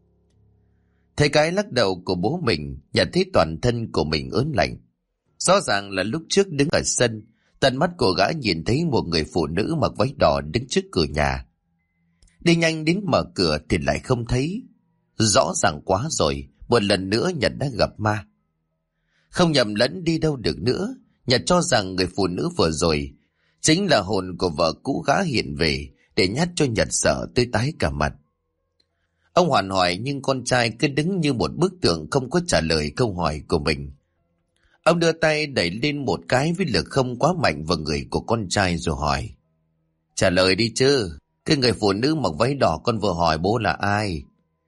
Thấy cái lắc đầu của bố mình, Nhật thấy toàn thân của mình ớn lạnh. Rõ ràng là lúc trước đứng ở sân, tận mắt của gã nhìn thấy một người phụ nữ mặc váy đỏ đứng trước cửa nhà. Đi nhanh đến mở cửa thì lại không thấy. Rõ ràng quá rồi, một lần nữa Nhật đã gặp ma. Không nhầm lẫn đi đâu được nữa, Nhật cho rằng người phụ nữ vừa rồi chính là hồn của vợ cũ gã hiện về để nhát cho Nhật sợ tới tái cả mặt. Ông Hoàn hỏi nhưng con trai cứ đứng như một bức tượng không có trả lời câu hỏi của mình. Ông đưa tay đẩy lên một cái với lực không quá mạnh vào người của con trai rồi hỏi: "Trả lời đi chứ, cái người phụ nữ mặc váy đỏ con vừa hỏi bố là ai?"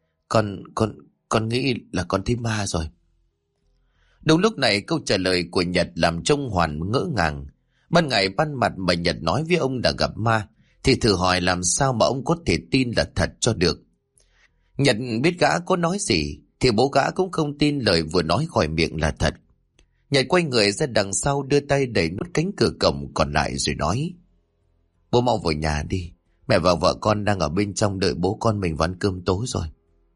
Con nghĩ là con thấy ma rồi." Đúng lúc này câu trả lời của Nhật làm trông Hoàn ngỡ ngàng. Ban ngày ban mặt mà Nhật nói với ông đã gặp ma, thì thử hỏi làm sao mà ông có thể tin là thật cho được. Nhật biết gã có nói gì thì bố gã cũng không tin lời vừa nói khỏi miệng là thật. Nhật quay người ra đằng sau đưa tay đẩy nút cánh cửa cổng còn lại rồi nói: "Bố mau vào nhà đi, mẹ và vợ con đang ở bên trong đợi bố con mình vào ăn cơm tối rồi."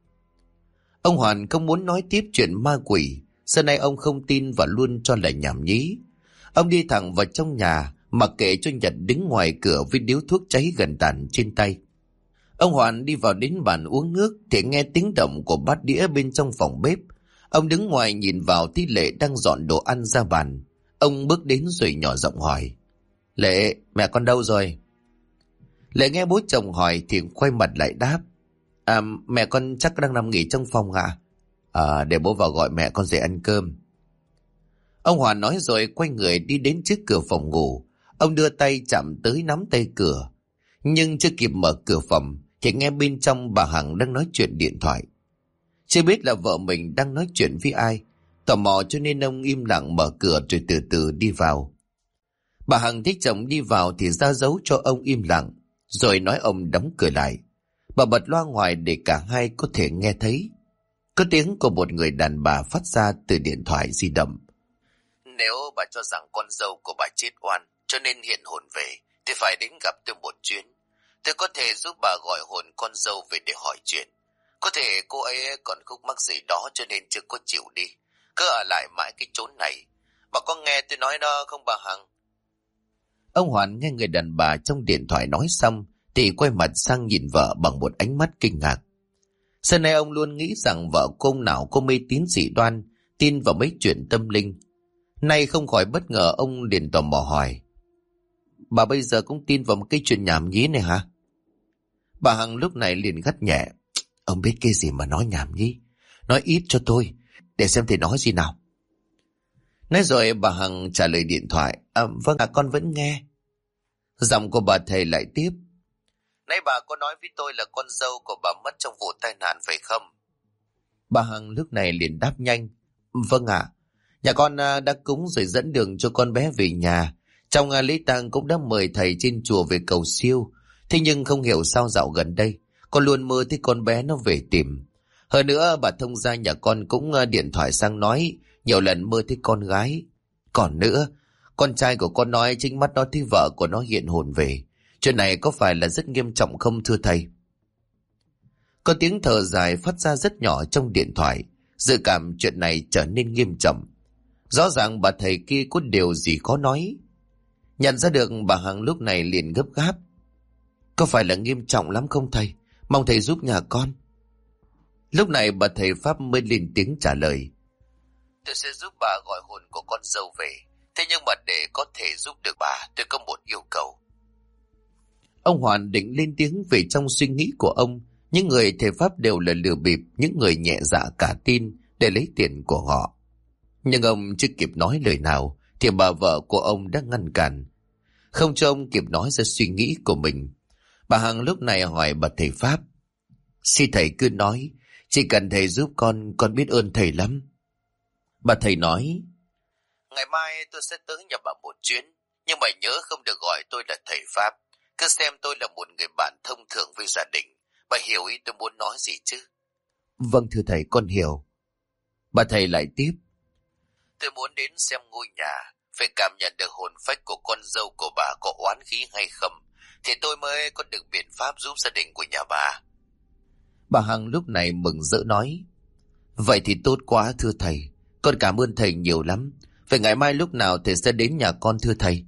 Ông Hoàn không muốn nói tiếp chuyện ma quỷ. Xưa nay ông không tin và luôn cho là nhảm nhí. Ông đi thẳng vào trong nhà, mặc kệ cho Nhật đứng ngoài cửa với điếu thuốc cháy gần tàn trên tay. Ông Hoàn đi vào đến bàn uống nước thì nghe tiếng động của bát đĩa bên trong phòng bếp. Ông đứng ngoài nhìn vào tí Lệ đang dọn đồ ăn ra bàn. Ông bước đến rồi nhỏ giọng hỏi: "Lệ, mẹ con đâu rồi?" Lệ nghe bố chồng hỏi thì quay mặt lại đáp: Mẹ con chắc đang nằm nghỉ trong phòng ạ." Để bố vào gọi mẹ con dậy ăn cơm." Ông Hoàn nói rồi quay người đi đến trước cửa phòng ngủ. Ông đưa tay chạm tới nắm tay cửa, nhưng chưa kịp mở cửa phòng thì nghe bên trong bà Hằng đang nói chuyện điện thoại. Chưa biết là vợ mình đang nói chuyện với ai, tò mò cho nên ông im lặng mở cửa rồi từ từ đi vào. Bà Hằng thấy chồng đi vào thì ra dấu cho ông im lặng, rồi nói ông đóng cửa lại. Bà bật loa ngoài để cả hai có thể nghe thấy. Có tiếng của một người đàn bà phát ra từ điện thoại di động: "Nếu bà cho rằng con dâu của bà chết oan cho nên hiện hồn về thì phải đến gặp tôi một chuyến. Tôi có thể giúp bà gọi hồn con dâu về để hỏi chuyện. Có thể cô ấy còn khúc mắc gì đó cho nên chưa có chịu đi, cứ ở lại mãi cái chốn này. Bà có nghe tôi nói đó không bà Hằng?" Ông Hoàn nghe người đàn bà trong điện thoại nói xong thì quay mặt sang nhìn vợ bằng một ánh mắt kinh ngạc. Xưa nay ông luôn nghĩ rằng vợ cô nào có mê tín dị đoan, tin vào mấy chuyện tâm linh. Nay không khỏi bất ngờ, ông liền tò mò hỏi: bà bây giờ cũng tin vào một cái chuyện nhảm nhí này hả? Bà Hằng lúc này liền gắt nhẹ. Ông biết cái gì mà nói nhảm nhí? Nói ít cho tôi, để xem thầy nói gì nào. Nói rồi bà Hằng trả lời điện thoại. Vâng ạ, con vẫn nghe. Giọng của bà thầy lại tiếp. Nãy bà có nói với tôi là con dâu của bà mất trong vụ tai nạn phải không? Bà Hằng lúc này liền đáp nhanh. Vâng ạ. Nhà con đã cúng rồi dẫn đường cho con bé về nhà. Trong lễ tang cũng đã mời thầy trên chùa về cầu siêu. Thế nhưng không hiểu sao dạo gần đây con luôn mơ thấy con bé nó về tìm. Hơn nữa bà thông gia nhà con cũng điện thoại sang nói nhiều lần mơ thấy con gái. Còn nữa, con trai của con nói chính mắt nó thấy vợ của nó hiện hồn về. Chuyện này có phải là rất nghiêm trọng không thưa thầy? Có tiếng thở dài phát ra rất nhỏ trong điện thoại. Dự cảm chuyện này trở nên nghiêm trọng. Rõ ràng bà thầy kia có điều gì khó nói. Nhận ra được bà Hằng lúc này liền gấp gáp. Có phải là nghiêm trọng lắm không thầy? Mong thầy giúp nhà con. Lúc này bà thầy Pháp mới lên tiếng trả lời. Tôi sẽ giúp bà gọi hồn của con dâu về. Thế nhưng mà để có thể giúp được bà, tôi có một yêu cầu. Ông Hoàn định lên tiếng về trong suy nghĩ của ông. Những người thầy Pháp đều là lừa bịp, những người nhẹ dạ cả tin để lấy tiền của họ. Nhưng ông chưa kịp nói lời nào thì bà vợ của ông đã ngăn cản, không cho ông kịp nói ra suy nghĩ của mình. Bà Hằng lúc này hỏi bà thầy Pháp. Xin thầy cứ nói, chỉ cần thầy giúp con biết ơn thầy lắm. Bà thầy nói. Ngày mai tôi sẽ tới nhà bà một chuyến, nhưng mà nhớ không được gọi tôi là thầy Pháp. Cứ xem tôi là một người bạn thông thường với gia đình. Bà hiểu ý tôi muốn nói gì chứ? Vâng thưa thầy, con hiểu. Bà thầy lại tiếp. Tôi muốn đến xem ngôi nhà, phải cảm nhận được hồn phách của con dâu của bà có oán khí hay không, thì tôi mới có được biện pháp giúp gia đình của nhà bà. Bà Hằng lúc này mừng rỡ nói. Vậy thì tốt quá thưa thầy, con cảm ơn thầy nhiều lắm. Vậy ngày mai lúc nào thầy sẽ đến nhà con thưa thầy?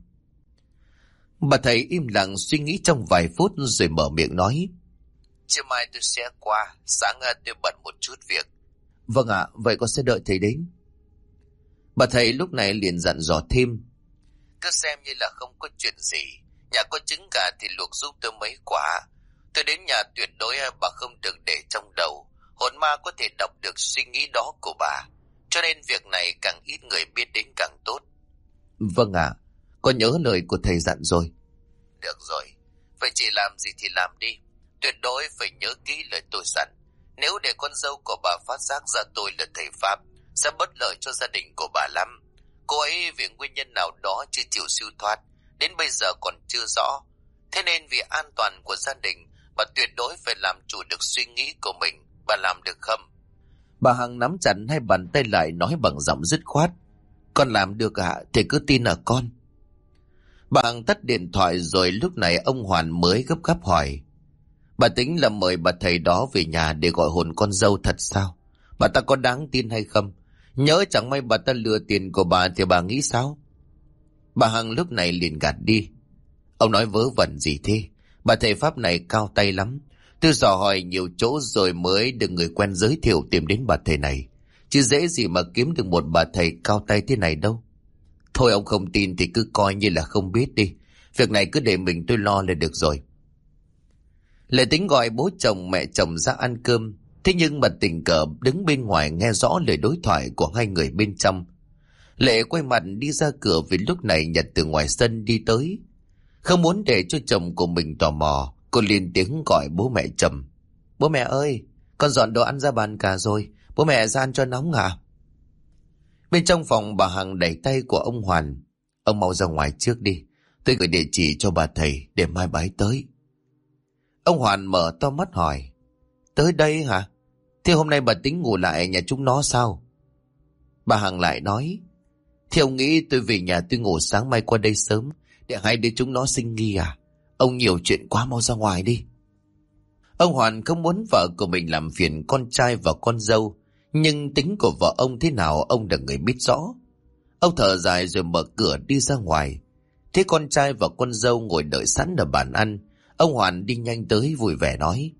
Bà thầy im lặng suy nghĩ trong vài phút rồi mở miệng nói. Chiều mai tôi sẽ qua, sáng tôi bận một chút việc. Vâng ạ, vậy con sẽ đợi thầy đến. Bà thầy lúc này liền dặn dò thêm. Cứ xem như là không có chuyện gì. Nhà có trứng gà thì luộc giúp tôi mấy quả. Tôi đến nhà tuyệt đối bà không được để trong đầu. Hồn ma có thể đọc được suy nghĩ đó của bà. Cho nên việc này càng ít người biết đến càng tốt. Vâng ạ, con nhớ lời của thầy dặn rồi. Được rồi, vậy chị làm gì thì làm đi. Tuyệt đối phải nhớ kỹ lời tôi dặn. Nếu để con dâu của bà phát giác ra tôi là thầy Pháp, sẽ bất lợi cho gia đình của bà lắm. Cô ấy vì nguyên nhân nào đó chưa chịu siêu thoát, đến bây giờ còn chưa rõ. Thế nên vì an toàn của gia đình, bà tuyệt đối phải làm chủ được suy nghĩ của mình. Bà làm được không? Bà Hằng nắm chặt hai bàn tay lại nói bằng giọng dứt khoát. Con làm được ạ, thầy cứ tin ở con. Bà Hằng tắt điện thoại rồi lúc này ông Hoàn mới gấp gáp hỏi. Bà tính là mời bà thầy đó về nhà để gọi hồn con dâu thật sao? Bà ta có đáng tin hay không? Nhớ chẳng may bà ta lừa tiền của bà thì bà nghĩ sao? Bà Hằng lúc này liền gạt đi. Ông nói vớ vẩn gì thế? Bà thầy Pháp này cao tay lắm. Tôi dò hỏi nhiều chỗ rồi mới được người quen giới thiệu tìm đến bà thầy này. Chứ dễ gì mà kiếm được một bà thầy cao tay thế này đâu. Thôi ông không tin thì cứ coi như là không biết đi. Việc này cứ để mình tôi lo là được rồi. Lệ tính gọi bố chồng mẹ chồng ra ăn cơm. Thế nhưng mà tình cờ đứng bên ngoài nghe rõ lời đối thoại của hai người bên trong. Lệ quay mặt đi ra cửa vì lúc này Nhật từ ngoài sân đi tới. Không muốn để cho chồng của mình tò mò, cô lên tiếng gọi bố mẹ chồng. Bố mẹ ơi, con dọn đồ ăn ra bàn cả rồi. Bố mẹ ra ăn cho nóng hả? Bên trong phòng bà Hằng đẩy tay của ông Hoàn. Ông mau ra ngoài trước đi. Tôi gửi địa chỉ cho bà thầy để mai bà ấy tới. Ông Hoàn mở to mắt hỏi. Tới đây hả? Thế hôm nay bà tính ngủ lại nhà chúng nó sao? Bà Hằng lại nói. Thế ông nghĩ tôi về nhà tôi ngủ sáng mai qua đây sớm để hai đứa chúng nó sinh nghi à? Ông nhiều chuyện quá, mau ra ngoài đi. Ông Hoàn không muốn vợ của mình làm phiền con trai và con dâu. Nhưng tính của vợ ông thế nào ông là người biết rõ. Ông thở dài rồi mở cửa đi ra ngoài. Thế con trai và con dâu ngồi đợi sẵn ở bàn ăn. Ông Hoàn đi nhanh tới vui vẻ nói.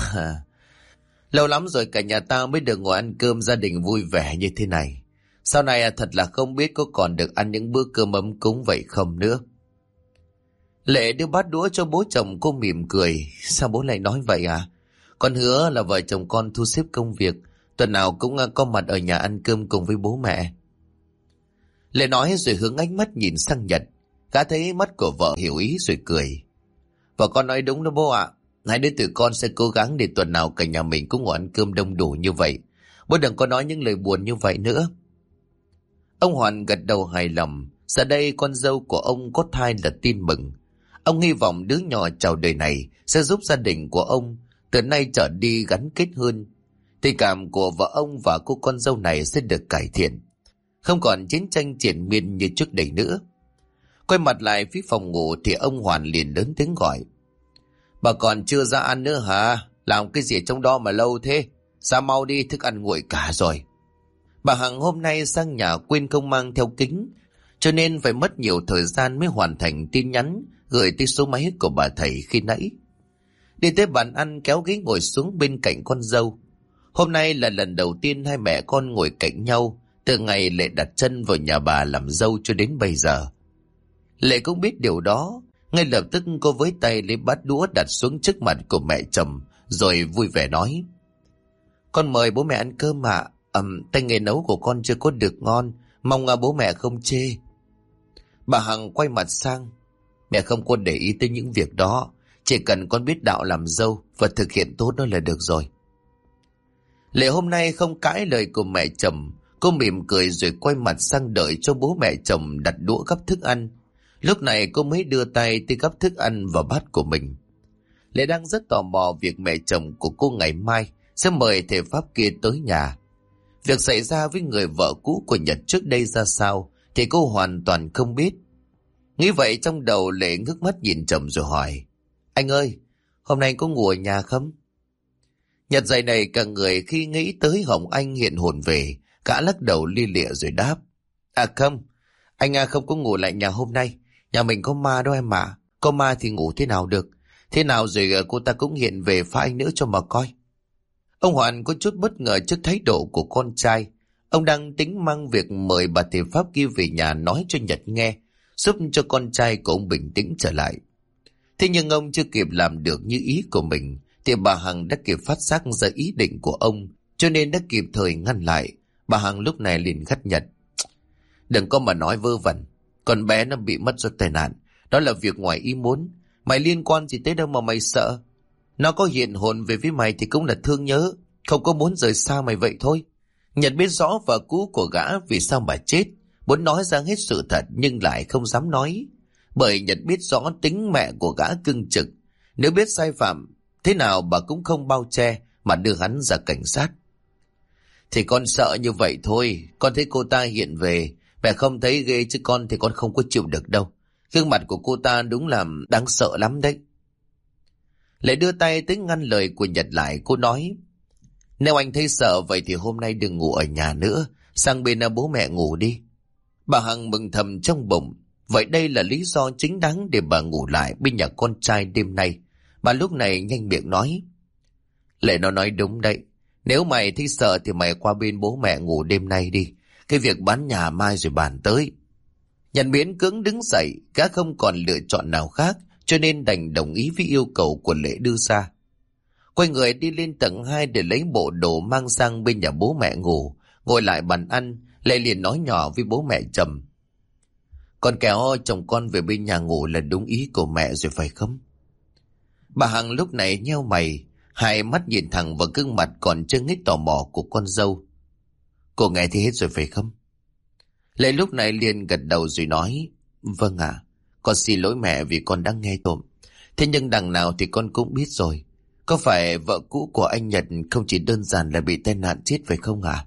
Lâu lắm rồi cả nhà ta mới được ngồi ăn cơm gia đình vui vẻ như thế này. Sau này thật là không biết có còn được ăn những bữa cơm ấm cúng vậy không nữa. Lệ đưa bát đũa cho bố chồng, cô mỉm cười. Sao bố lại nói vậy à? Con hứa là vợ chồng con thu xếp công việc, tuần nào cũng có mặt ở nhà ăn cơm cùng với bố mẹ. Lệ nói rồi hướng ánh mắt nhìn sang Nhật. Gã thấy mắt của vợ hiểu ý rồi cười. Vợ con nói đúng đó bố ạ. Hai đứa tụi con sẽ cố gắng để tuần nào cả nhà mình cũng ngồi ăn cơm đông đủ như vậy. Bố đừng có nói những lời buồn như vậy nữa. Ông Hoàn gật đầu hài lòng. Giờ đây con dâu của ông có thai là tin mừng. Ông hy vọng đứa nhỏ chào đời này sẽ giúp gia đình của ông từ nay trở đi gắn kết hơn. Tình cảm của vợ ông và cô con dâu này sẽ được cải thiện, không còn chiến tranh triền miên như trước đây nữa. Quay mặt lại phía phòng ngủ thì ông Hoàn liền lớn tiếng gọi. Bà còn chưa ra ăn nữa hả? Làm cái gì trong đó mà lâu thế? Ra mau đi, thức ăn nguội cả rồi. Bà Hằng hôm nay sang nhà quên không mang theo kính, cho nên phải mất nhiều thời gian mới hoàn thành tin nhắn gửi tới số máy của bà thầy khi nãy. Đi tới bàn ăn kéo ghế ngồi xuống bên cạnh con dâu. Hôm nay là lần đầu tiên hai mẹ con ngồi cạnh nhau từ ngày Lệ đặt chân vào nhà bà làm dâu cho đến bây giờ. Lệ cũng biết điều đó, ngay lập tức cô với tay lấy bát đũa đặt xuống trước mặt của mẹ chồng rồi vui vẻ nói. Con mời bố mẹ ăn cơm ạ. Tay nghề nấu của con chưa có được ngon, mong bố mẹ không chê. Bà Hằng quay mặt sang. Mẹ không có để ý tới những việc đó, chỉ cần con biết đạo làm dâu và thực hiện tốt nó là được rồi. Lệ hôm nay không cãi lời của mẹ chồng, cô mỉm cười rồi quay mặt sang đợi cho bố mẹ chồng đặt đũa gắp thức ăn. Lúc này cô mới đưa tay tới gắp thức ăn vào bát của mình. Lệ đang rất tò mò việc mẹ chồng của cô ngày mai sẽ mời thầy Pháp kia tới nhà. Việc xảy ra với người vợ cũ của Nhật trước đây ra sao thì cô hoàn toàn không biết. Nghĩ vậy trong đầu Lệ ngước mắt nhìn chồng rồi hỏi. Anh ơi, hôm nay anh có ngủ ở nhà không? Nhật dậy này cả người khi nghĩ tới Hồng Anh hiện hồn về, gã lắc đầu lia lịa rồi đáp. À không, anh không có ngủ lại nhà hôm nay. Nhà mình có ma đâu em ạ. Có ma thì ngủ thế nào được. Thế nào rồi cô ta cũng hiện về phá anh nữa cho mà coi. Ông Hoàn có chút bất ngờ trước thái độ của con trai. Ông đang tính mang việc mời bà thầy Pháp kia về nhà nói cho Nhật nghe, giúp cho con trai của ông bình tĩnh trở lại. Thế nhưng ông chưa kịp làm được như ý của mình thì bà Hằng đã kịp phát giác ra ý định của ông, cho nên đã kịp thời ngăn lại. Bà Hằng lúc này liền gắt Nhật. Đừng có mà nói vơ vẩn. Con bé nó bị mất do tai nạn, đó là việc ngoài ý muốn. Mày liên quan gì tới đâu mà mày sợ. Nó có hiện hồn về với mày thì cũng là thương nhớ, không có muốn rời xa mày vậy thôi. Nhật biết rõ vợ cũ của gã vì sao mà chết, muốn nói ra hết sự thật nhưng lại không dám nói. Bởi Nhật biết rõ tính mẹ của gã cưng trực, nếu biết sai phạm thế nào bà cũng không bao che mà đưa hắn ra cảnh sát. Thì con sợ như vậy thôi. Con thấy cô ta hiện về, mẹ không thấy ghê chứ con thì con không có chịu được đâu. Gương mặt của cô ta đúng là đáng sợ lắm đấy. Lại đưa tay tới ngăn lời của Nhật lại. Cô nói, nếu anh thấy sợ vậy thì hôm nay đừng ngủ ở nhà nữa, sang bên bố mẹ ngủ đi. Bà Hằng mừng thầm trong bụng. Vậy đây là lý do chính đáng để bà ngủ lại bên nhà con trai đêm nay. Bà lúc này nhanh miệng nói, Lệ nó nói đúng đấy. Nếu mày thấy sợ thì mày qua bên bố mẹ ngủ đêm nay đi. Cái việc bán nhà mai rồi bàn tới. Nhật miễn cưỡng đứng dậy, gã không còn lựa chọn nào khác, cho nên đành đồng ý với yêu cầu của Lệ đưa ra. Quay người đi lên tầng 2 để lấy bộ đồ mang sang bên nhà bố mẹ ngủ. Ngồi lại bàn ăn, Lệ liền nói nhỏ với bố mẹ chồng. Con kéo chồng con về bên nhà ngủ là đúng ý của mẹ rồi phải không? Bà Hằng lúc này nheo mày, hai mắt nhìn thẳng vào gương mặt còn chưa hết tò mò của con dâu. Cô nghe thì hết rồi phải không? Lệ lúc này liền gật đầu rồi nói, vâng ạ, con xin lỗi mẹ vì con đã nghe trộm. Thế nhưng đằng nào thì con cũng biết rồi. Có phải vợ cũ của anh Nhật không chỉ đơn giản là bị tai nạn chết phải không ạ?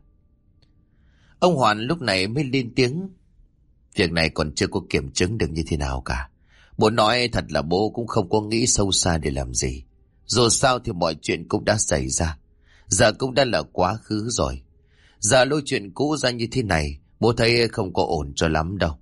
Ông Hoàn lúc này mới lên tiếng. Việc này còn chưa có kiểm chứng được như thế nào cả. Bố nói thật là bố cũng không có nghĩ sâu xa để làm gì. Dù sao thì mọi chuyện cũng đã xảy ra. Giờ cũng đã là quá khứ rồi. Giờ lôi chuyện cũ ra như thế này, bố thấy không có ổn cho lắm đâu.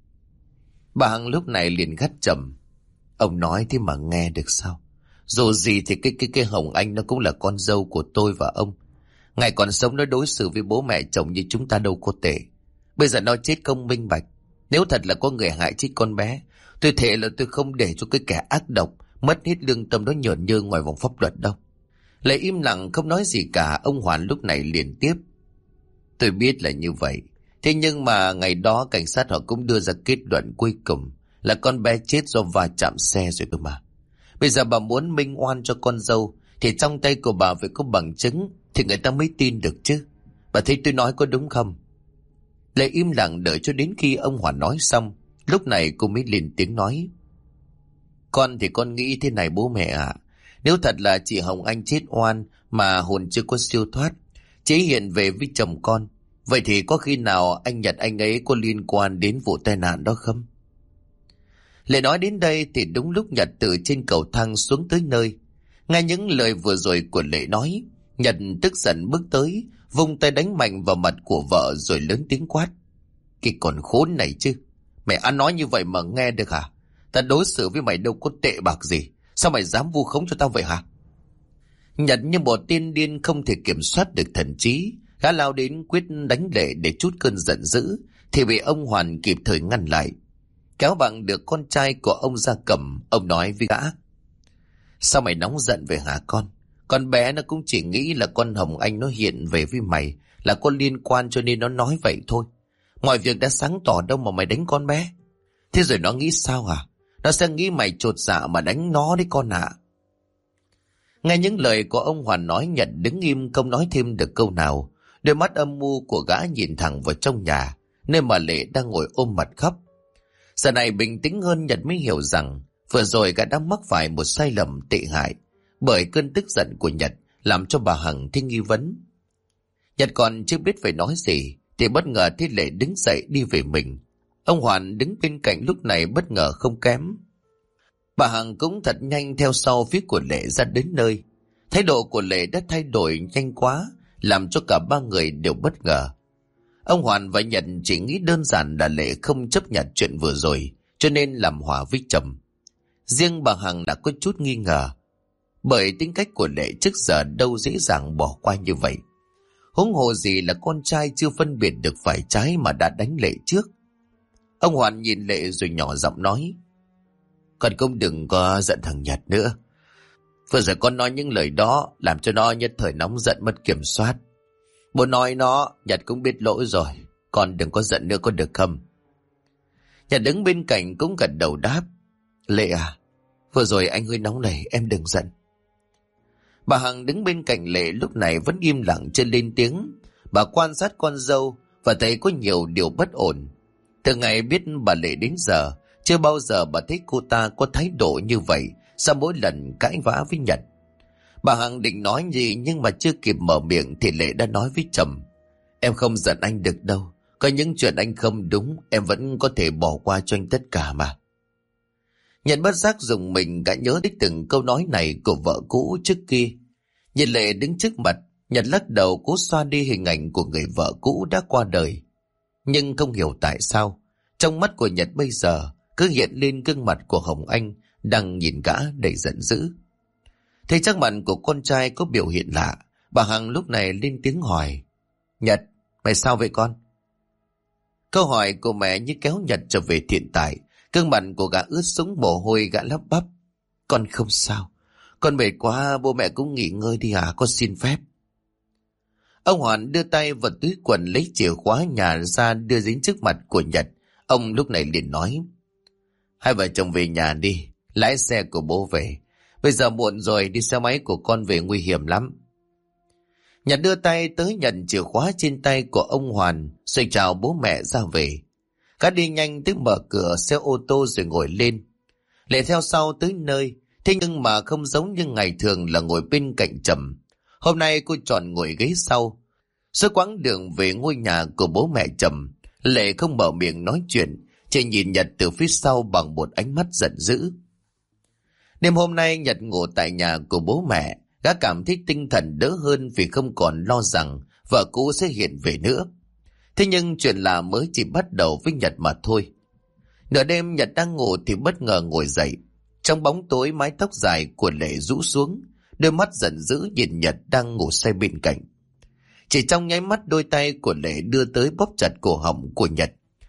Bà Hằng lúc này liền gắt trầm. Ông nói thế mà nghe được sao? Dù gì thì cái Hồng Anh nó cũng là con dâu của tôi và ông. Ngày còn sống nó đối xử với bố mẹ chồng như chúng ta đâu có tệ. Bây giờ nó chết không minh bạch. Nếu thật là có người hại chết con bé, tôi thề là tôi không để cho cái kẻ ác độc mất hết lương tâm đó nhởn nhơ ngoài vòng pháp luật đâu. Lệ im lặng không nói gì cả. Ông Hoàn lúc này liền tiếp. Tôi biết là như vậy. Thế nhưng mà ngày đó cảnh sát họ cũng đưa ra kết luận cuối cùng là con bé chết do va chạm xe rồi cơ mà. Bây giờ bà muốn minh oan cho con dâu thì trong tay của bà phải có bằng chứng thì người ta mới tin được chứ. Bà thấy tôi nói có đúng không? Lệ im lặng đợi cho đến khi ông Hoàn nói xong. Lúc này cô mới lên tiếng nói. Con thì con nghĩ thế này bố mẹ ạ. Nếu thật là chị Hồng Anh chết oan mà hồn chưa có siêu thoát, chị hiện về với chồng con, vậy thì có khi nào anh Nhật anh ấy có liên quan đến vụ tai nạn đó không? Lệ nói đến đây thì đúng lúc Nhật từ trên cầu thang xuống tới nơi. Nghe những lời vừa rồi của Lệ nói, Nhật tức giận bước tới, vung tay đánh mạnh vào mặt của vợ rồi lớn tiếng quát. Cái con khốn này chứ, mẹ ăn nói như vậy mà nghe được hả? Ta đối xử với mày đâu có tệ bạc gì, sao mày dám vu khống cho tao vậy hả? Nhật như một tên điên không thể kiểm soát được thần trí, gã lao đến quyết đánh Lệ để trút cơn giận dữ, thì bị ông Hoàn kịp thời ngăn lại. Kéo bằng được con trai của ông ra cầm, ông nói với gã. Sao mày nóng giận về hả con? Con bé nó cũng chỉ nghĩ là con Hồng Anh nó hiện về với mày là có liên quan cho nên nó nói vậy thôi. Mọi việc đã sáng tỏ đâu mà mày đánh con bé. Thế rồi nó nghĩ sao hả? Nó sẽ nghĩ mày chột dạ mà đánh nó đấy con ạ. Nghe những lời của ông Hoàn nói, Nhật đứng im không nói thêm được câu nào. Đôi mắt âm mưu của gã nhìn thẳng vào trong nhà, nơi mà Lệ đang ngồi ôm mặt khóc. Giờ này bình tĩnh hơn, Nhật mới hiểu rằng vừa rồi gã đã mắc phải một sai lầm tệ hại, bởi cơn tức giận của Nhật làm cho bà Hằng thấy nghi vấn. Nhật còn chưa biết phải nói gì thì bất ngờ thấy Lệ đứng dậy đi về mình. Ông Hoàn đứng bên cạnh lúc này bất ngờ không kém. Bà Hằng cũng thật nhanh theo sau phía của Lệ ra đến nơi. Thái độ của Lệ đã thay đổi nhanh quá, làm cho cả ba người đều bất ngờ. Ông Hoàn và Nhật chỉ nghĩ đơn giản là Lệ không chấp nhận chuyện vừa rồi, cho nên làm hòa với chồng. Riêng bà Hằng đã có chút nghi ngờ, bởi tính cách của Lệ trước giờ đâu dễ dàng bỏ qua như vậy. Huống hồ gì là con trai chưa phân biệt được phải trái mà đã đánh Lệ trước. Ông Hoàn nhìn Lệ rồi nhỏ giọng nói. Con cũng đừng có giận thằng Nhật nữa. Vừa rồi con nói những lời đó làm cho nó nhất thời nóng giận mất kiểm soát. Bố nói nó, Nhật cũng biết lỗi rồi. Con đừng có giận nữa có được không? Nhật đứng bên cạnh cũng gật đầu đáp. Lệ à, vừa rồi anh hơi nóng này, em đừng giận. Bà Hằng đứng bên cạnh Lệ lúc này vẫn im lặng chưa lên tiếng. Bà quan sát con dâu và thấy có nhiều điều bất ổn. Từ ngày biết bà Lệ đến giờ, chưa bao giờ bà thấy cô ta có thái độ như vậy sau mỗi lần cãi vã với Nhật. Bà Hằng định nói gì nhưng mà chưa kịp mở miệng thì Lệ đã nói với chồng. Em không giận anh được đâu. Có những chuyện anh không đúng, em vẫn có thể bỏ qua cho anh tất cả mà. Nhật bất giác dùng mình đã nhớ đến từng câu nói này của vợ cũ trước kia. Nhìn Lệ đứng trước mặt, Nhật lắc đầu cố xoa đi hình ảnh của người vợ cũ đã qua đời. Nhưng không hiểu tại sao, trong mắt của Nhật bây giờ cứ hiện lên gương mặt của Hồng Anh đang nhìn gã đầy giận dữ. Thấy chắc mặt của con trai có biểu hiện lạ, bà Hằng lúc này lên tiếng hỏi. Nhật, mày sao vậy con? Câu hỏi của mẹ như kéo Nhật trở về hiện tại. Gương mặt của gã ướt sũng mồ hôi, gã lắp bắp. Con không sao. Con mệt quá, bố mẹ cũng nghỉ ngơi đi à, con xin phép. Ông Hoàn đưa tay vào túi quần lấy chìa khóa nhà ra đưa đến trước mặt của Nhật. Ông lúc này liền nói. Hai vợ chồng về nhà đi, lái xe của bố về. Bây giờ muộn rồi, đi xe máy của con về nguy hiểm lắm. Nhật đưa tay tới nhận chìa khóa trên tay của ông Hoàn, rồi chào bố mẹ ra về. Gã đi nhanh tới mở cửa xe ô tô rồi ngồi lên. Lệ theo sau tới nơi, thế nhưng mà không giống như ngày thường là ngồi bên cạnh chồng. Hôm nay cô chọn ngồi ghế sau. Suốt quãng đường về ngôi nhà của bố mẹ chồng, Lệ không mở miệng nói chuyện, chỉ nhìn Nhật từ phía sau bằng một ánh mắt giận dữ. Đêm hôm nay Nhật ngủ tại nhà của bố mẹ, gã cảm thấy tinh thần đỡ hơn vì không còn lo rằng vợ cũ sẽ hiện về nữa. Thế nhưng chuyện lạ mới chỉ bắt đầu với Nhật mà thôi. Nửa đêm Nhật đang ngủ thì bất ngờ ngồi dậy. Trong bóng tối mái tóc dài của Lệ rũ xuống, đôi mắt giận dữ nhìn Nhật đang ngủ say bên cạnh. Chỉ trong nháy mắt đôi tay của Lệ đưa tới bóp chặt cổ họng của Nhật,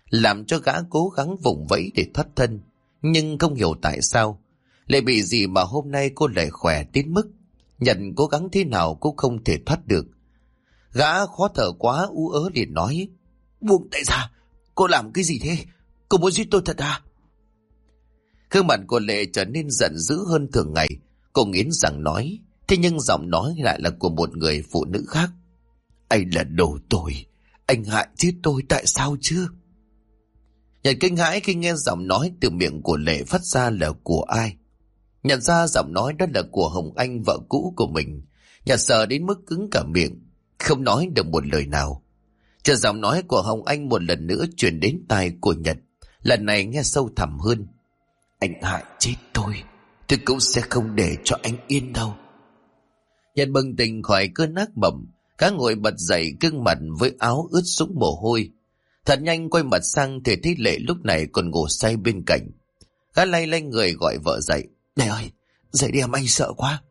làm cho gã cố gắng vùng vẫy để thoát thân. Nhưng không hiểu tại sao lại bị gì mà hôm nay cô lại khỏe đến mức Nhận cố gắng thế nào cũng không thể thoát được. Gã khó thở quá ú ớ liền nói: Buông tay ra, cô làm cái gì thế? Cô muốn giết tôi thật à? Gương mặt của Lệ trở nên giận dữ hơn thường ngày. Cô nghiến răng nói, thế nhưng giọng nói lại là của một người phụ nữ khác: Anh là đồ tồi, anh hại chết tôi tại sao chứ? Nhật kinh hãi khi nghe giọng nói từ miệng của Lệ phát ra là của ai. Nhận ra giọng nói đó là của Hồng Anh, vợ cũ của mình. Nhật sợ đến mức cứng cả miệng, không nói được một lời nào. Chờ giọng nói của Hồng Anh một lần nữa truyền đến tai của Nhật, lần này nghe sâu thẳm hơn: Anh hại chết tôi cũng sẽ không để cho anh yên đâu. Nhật bừng tỉnh khỏi cơn ác mộng, gã ngồi bật dậy, gương mặt với áo ướt sũng mồ hôi. Thật nhanh quay mặt sang thì thấy Lệ lúc này còn ngủ say bên cạnh. Gã lay lay người gọi vợ dậy: Lệ ơi, dậy đi, em anh sợ quá.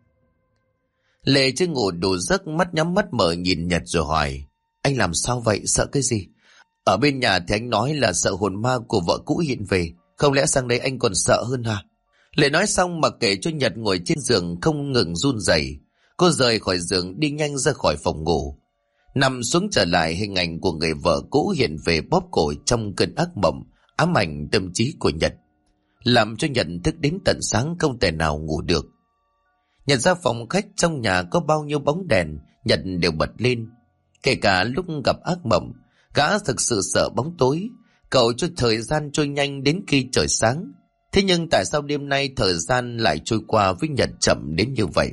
Lệ chưa ngủ đủ giấc, mắt nhắm mắt mở nhìn Nhật rồi hỏi: Anh làm sao vậy, sợ cái gì? Ở bên nhà thì anh nói là sợ hồn ma của vợ cũ hiện về, không lẽ sang đây anh còn sợ hơn hả? Lệ nói xong mà kể cho Nhật ngồi trên giường không ngừng run rẩy. Cô rời khỏi giường đi nhanh ra khỏi phòng ngủ. Nằm xuống trở lại, hình ảnh của người vợ cũ hiện về bóp cổ trong cơn ác mộng, ám ảnh tâm trí của Nhật, làm cho Nhật thức đến tận sáng không thể nào ngủ được. Nhật ra phòng khách, trong nhà có bao nhiêu bóng đèn, Nhật đều bật lên. Kể cả lúc gặp ác mộng, gã thực sự sợ bóng tối, cầu cho thời gian trôi nhanh đến khi trời sáng. Thế nhưng tại sao đêm nay thời gian lại trôi qua với Nhật chậm đến như vậy?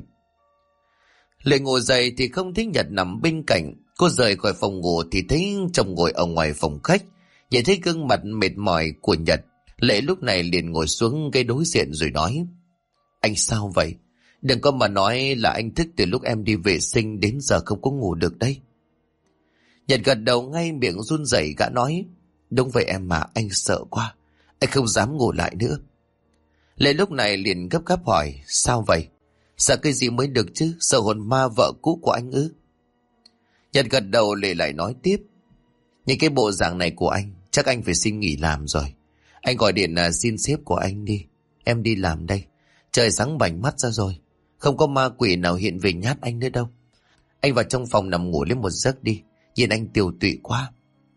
Lệ ngồi dậy thì không thấy Nhật nằm bên cạnh. Cô rời khỏi phòng ngủ thì thấy chồng ngồi ở ngoài phòng khách. Nhìn thấy gương mặt mệt mỏi của Nhật, Lệ lúc này liền ngồi xuống gây đối diện rồi nói: Anh sao vậy? Đừng có mà nói là anh thức từ lúc em đi vệ sinh đến giờ không có ngủ được đấy. Nhật gật đầu ngay, miệng run rẩy, gã nói: Đúng vậy em mà, anh sợ quá, anh không dám ngủ lại nữa. Lệ lúc này liền gấp gáp hỏi: Sao vậy? Sợ cái gì mới được chứ? Sợ hồn ma vợ cũ của anh ư? Nhật gật đầu. Lệ lại nói tiếp: Những cái bộ dạng này của anh, chắc anh phải xin nghỉ làm rồi. Anh gọi điện xin sếp của anh đi. Em đi làm đây. Trời sáng bảnh mắt ra rồi, không có ma quỷ nào hiện về nhát anh nữa đâu. Anh vào trong phòng nằm ngủ lên một giấc đi, nhìn anh tiều tụy quá.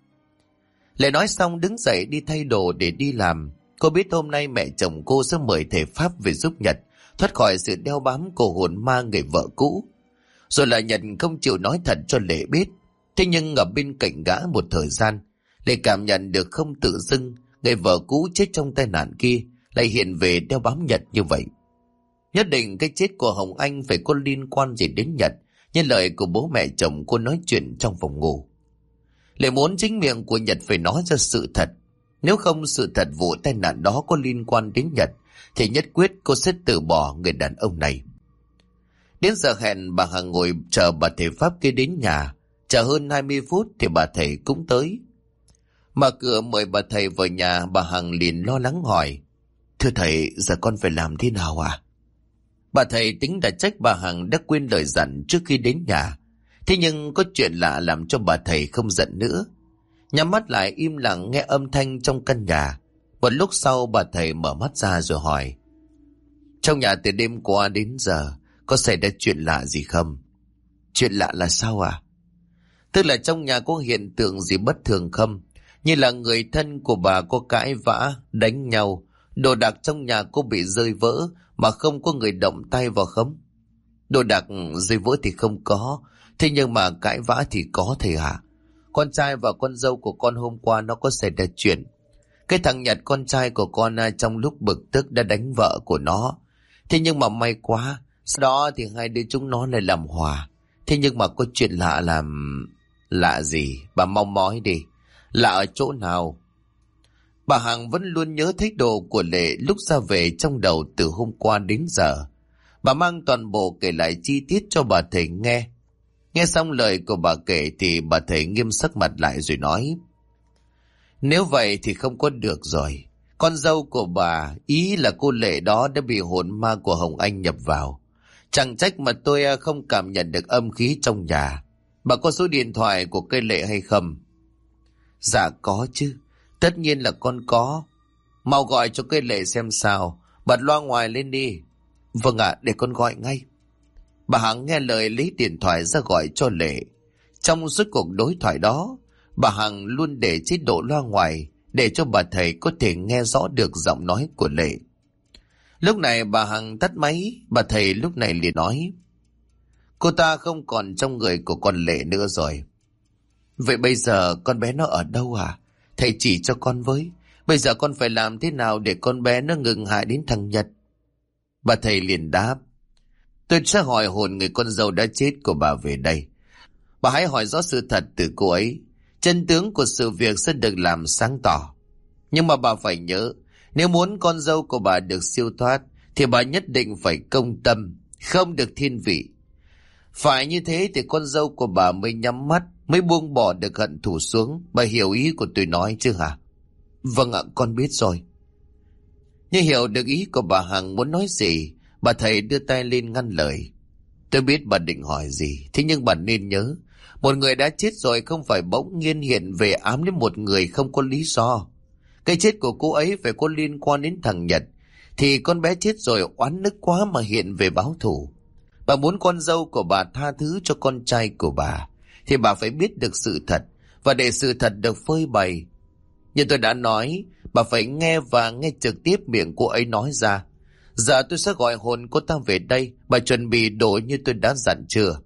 Lệ nói xong đứng dậy đi thay đồ để đi làm. Cô biết hôm nay mẹ chồng cô sẽ mời thầy Pháp về giúp Nhật thoát khỏi sự đeo bám của hồn ma người vợ cũ. Rồi là Nhật không chịu nói thật cho Lệ biết. Thế nhưng ở bên cạnh gã một thời gian, Lệ cảm nhận được không tự dưng người vợ cũ chết trong tai nạn kia lại hiện về đeo bám Nhật như vậy. Nhất định cái chết của Hồng Anh phải có liên quan gì đến Nhật, như lời của bố mẹ chồng cô nói chuyện trong phòng ngủ. Lệ muốn chính miệng của Nhật phải nói ra sự thật. Nếu không sự thật vụ tai nạn đó có liên quan đến Nhật thì nhất quyết cô sẽ từ bỏ người đàn ông này. Đến giờ hẹn, bà Hằng ngồi chờ bà thầy Pháp kia đến nhà. Chờ hơn 20 phút thì bà thầy cũng tới. Mở cửa mời bà thầy vào nhà, bà Hằng liền lo lắng hỏi: Thưa thầy, giờ con phải làm thế nào ạ? Bà thầy tính đã trách bà Hằng đã quên lời dặn trước khi đến nhà. Thế nhưng có chuyện lạ làm cho bà thầy không giận nữa. Nhắm mắt lại im lặng nghe âm thanh trong căn nhà. Một lúc sau bà thầy mở mắt ra rồi hỏi: Trong nhà từ đêm qua đến giờ có xảy ra chuyện lạ gì không? Chuyện lạ là sao à? Tức là trong nhà có hiện tượng gì bất thường không? Như là người thân của bà có cãi vã, đánh nhau, đồ đạc trong nhà cô bị rơi vỡ mà không có người động tay vào không? Đồ đạc rơi vỡ thì không có, thế nhưng mà cãi vã thì có thầy hả? Con trai và con dâu của con hôm qua nó có xảy ra chuyện. Cái thằng Nhật con trai của con trong lúc bực tức đã đánh vợ của nó. Thế nhưng mà may quá, sau đó thì hai đứa chúng nó lại làm hòa. Thế nhưng mà có chuyện lạ làm... Lạ gì? Bà mau nói đi. Lạ ở chỗ nào? Bà Hằng vẫn luôn nhớ thấy đồ của Lệ lúc ra về trong đầu từ hôm qua đến giờ. Bà mang toàn bộ kể lại chi tiết cho bà thầy nghe. Nghe xong lời của bà kể thì bà thầy nghiêm sắc mặt lại rồi nói: Nếu vậy thì không có được rồi. Con dâu của bà, ý là cô Lệ đó, đã bị hồn ma của Hồng Anh nhập vào. Chẳng trách mà tôi không cảm nhận được âm khí trong nhà. Bà có số điện thoại của cây Lệ hay không? Dạ có chứ. Tất nhiên là con có. Mau gọi cho cái Lệ xem sao. Bật loa ngoài lên đi. Vâng ạ, để con gọi ngay. Bà Hằng nghe lời lấy điện thoại ra gọi cho Lệ. Trong suốt cuộc đối thoại đó, bà Hằng luôn để chế độ loa ngoài để cho bà thầy có thể nghe rõ được giọng nói của Lệ. Lúc này bà Hằng tắt máy, bà thầy lúc này liền nói: cô ta không còn trong người của con Lệ nữa rồi. Vậy bây giờ con bé nó ở đâu à? Thầy chỉ cho con với. Bây giờ con phải làm thế nào để con bé nó ngừng hại đến thằng Nhật? Bà thầy liền đáp: tôi sẽ hỏi hồn người con dâu đã chết của bà về đây. Bà hãy hỏi rõ sự thật từ cô ấy. Chân tướng của sự việc sẽ được làm sáng tỏ. Nhưng mà bà phải nhớ, nếu muốn con dâu của bà được siêu thoát thì bà nhất định phải công tâm, không được thiên vị. Phải như thế thì con dâu của bà mới nhắm mắt, mới buông bỏ được hận thù xuống. Bà hiểu ý của tôi nói chứ hả? Vâng ạ, con biết rồi. Như hiểu được ý của bà Hằng muốn nói gì, bà thầy đưa tay lên ngăn lời. Tôi biết bà định hỏi gì, thế nhưng bà nên nhớ, một người đã chết rồi không phải bỗng nhiên hiện về ám đến một người không có lý do. Cái chết của cô ấy phải có liên quan đến thằng Nhật, thì con bé chết rồi oán nức quá mà hiện về báo thù. Bà muốn con dâu của bà tha thứ cho con trai của bà, thì bà phải biết được sự thật, và để sự thật được phơi bày. Như tôi đã nói, bà phải nghe và nghe trực tiếp miệng cô ấy nói ra. Giờ tôi sẽ gọi hồn cô ta về đây, bà chuẩn bị đồ như tôi đã dặn chưa?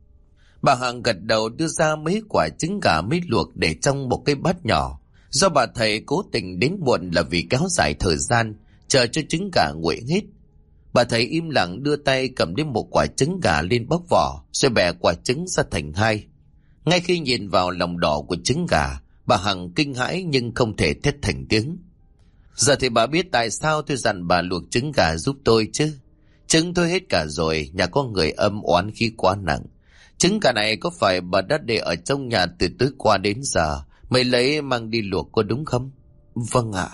Bà Hằng gật đầu đưa ra mấy quả trứng gà mới luộc để trong một cái bát nhỏ. Do bà thầy cố tình đến muộn là vì kéo dài thời gian, chờ cho trứng gà nguội hết. Bà thầy im lặng đưa tay cầm đến một quả trứng gà lên bóc vỏ, rồi bẻ quả trứng ra thành hai. Ngay khi nhìn vào lòng đỏ của trứng gà, bà Hằng kinh hãi nhưng không thể thét thành tiếng. Giờ thì bà biết tại sao tôi dặn bà luộc trứng gà giúp tôi chứ. Trứng tôi hết cả rồi, nhà có người âm oán khí quá nặng. Trứng gà này có phải bà đã để ở trong nhà từ tối qua đến giờ mới lấy mang đi luộc có đúng không? Vâng ạ.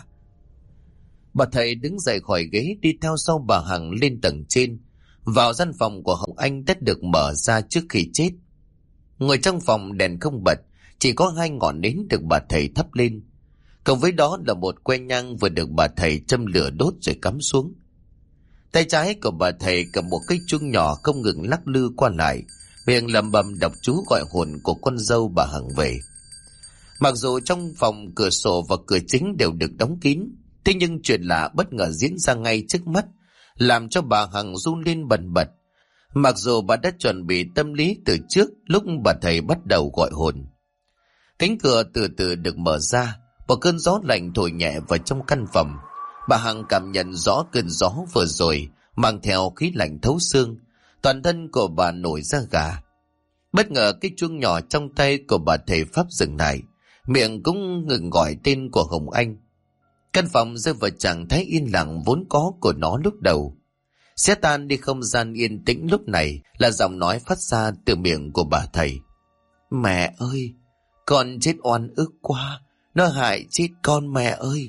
Bà thầy đứng dậy khỏi ghế đi theo sau bà Hằng lên tầng trên, vào gian phòng của Hồng Anh đã được mở ra trước khi chết. Ngồi trong phòng đèn không bật, chỉ có 2 ngọn nến được bà thầy thắp lên. Cộng với đó là một que nhang vừa được bà thầy châm lửa đốt rồi cắm xuống. Tay trái của bà thầy cầm một cái chuông nhỏ không ngừng lắc lư qua lại, miệng lẩm bẩm đọc chú gọi hồn của con dâu bà Hằng về. Mặc dù trong phòng cửa sổ và cửa chính đều được đóng kín, thế nhưng chuyện lạ bất ngờ diễn ra ngay trước mắt, làm cho bà Hằng run lên bần bật. Mặc dù bà đã chuẩn bị tâm lý từ trước lúc bà thầy bắt đầu gọi hồn. Cánh cửa từ từ được mở ra, một cơn gió lạnh thổi nhẹ vào trong căn phòng. Bà Hằng cảm nhận rõ cơn gió vừa rồi mang theo khí lạnh thấu xương, toàn thân của bà nổi da gà. Bất ngờ cái chuông nhỏ trong tay của bà thầy pháp dừng lại, miệng cũng ngừng gọi tên của Hồng Anh. Căn phòng rơi vào trạng thái yên lặng vốn có của nó lúc đầu. Xé tan đi không gian yên tĩnh lúc này là giọng nói phát ra từ miệng của bà thầy. Mẹ ơi, con chết oan ức quá, nó hại chết con mẹ ơi.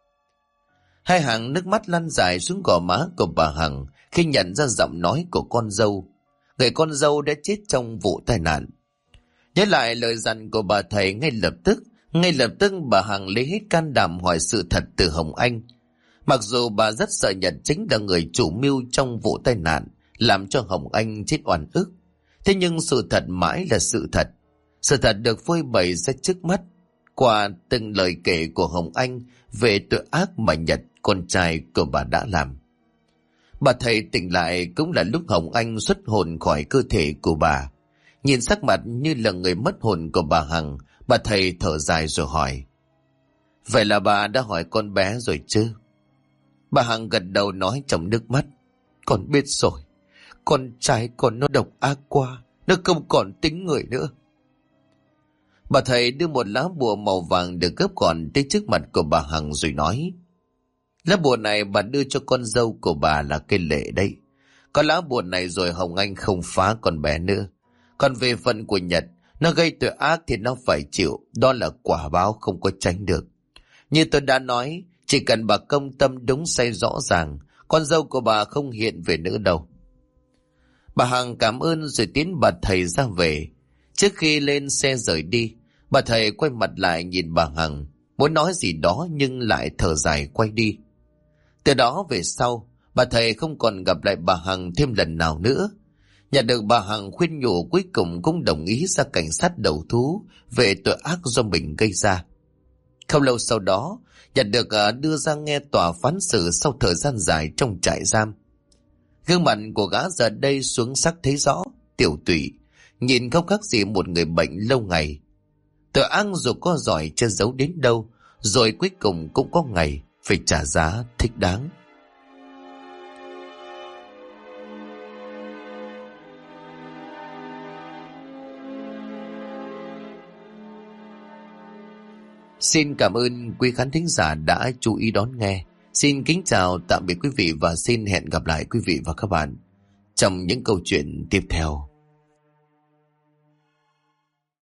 2 hàng nước mắt lăn dài xuống gò má của bà Hằng khi nhận ra giọng nói của con dâu. Người con dâu đã chết trong vụ tai nạn. Nhớ lại lời dặn của bà thầy ngay lập tức bà Hằng lấy hết can đảm hỏi sự thật từ Hồng Anh. Mặc dù bà rất sợ Nhật chính là người chủ mưu trong vụ tai nạn làm cho Hồng Anh chết oan ức, thế nhưng sự thật mãi là sự thật. Sự thật được phơi bày ra trước mắt qua từng lời kể của Hồng Anh về tội ác mà Nhật, con trai của bà đã làm. Bà thầy tỉnh lại cũng là lúc Hồng Anh xuất hồn khỏi cơ thể của bà. Nhìn sắc mặt như là người mất hồn của bà Hằng, bà thầy thở dài rồi hỏi: vậy là bà đã hỏi con bé rồi chứ? Bà Hằng gật đầu nói trong nước mắt: con biết rồi, con trai con nó độc ác quá, nó không còn tính người nữa. Bà thầy đưa một lá bùa màu vàng được gấp gọn tới trước mặt của bà Hằng rồi nói: lá bùa này bà đưa cho con dâu của bà là cái Lệ đấy. Có lá bùa này rồi Hồng Anh không phá con bé nữa. Còn về phần của Nhật, nó gây tội ác thì nó phải chịu, đó là quả báo không có tránh được. Như tôi đã nói, chỉ cần bà công tâm đúng sai rõ ràng, con dâu của bà không hiện về nữa đâu. Bà Hằng cảm ơn rồi tiến bà thầy ra về. Trước khi lên xe rời đi, bà thầy quay mặt lại nhìn bà Hằng. muốn nói gì đó nhưng lại thở dài quay đi. Từ đó về sau, bà thầy không còn gặp lại bà Hằng thêm lần nào nữa. Nhận được bà Hằng khuyên nhủ, cuối cùng cũng đồng ý ra cảnh sát đầu thú về tội ác do mình gây ra. Không lâu sau đó, Nhật được đưa ra nghe tòa phán xử sau thời gian dài trong trại giam. Gương mặt của gã giờ đây xuống sắc thấy rõ, tiểu tụy, nhìn không khác gì một người bệnh lâu ngày. Tội ác dù có giỏi che giấu đến đâu, rồi cuối cùng cũng có ngày phải trả giá thích đáng. Xin cảm ơn quý khán thính giả đã chú ý đón nghe. Xin kính chào tạm biệt quý vị và xin hẹn gặp lại quý vị và các bạn trong những câu chuyện tiếp theo.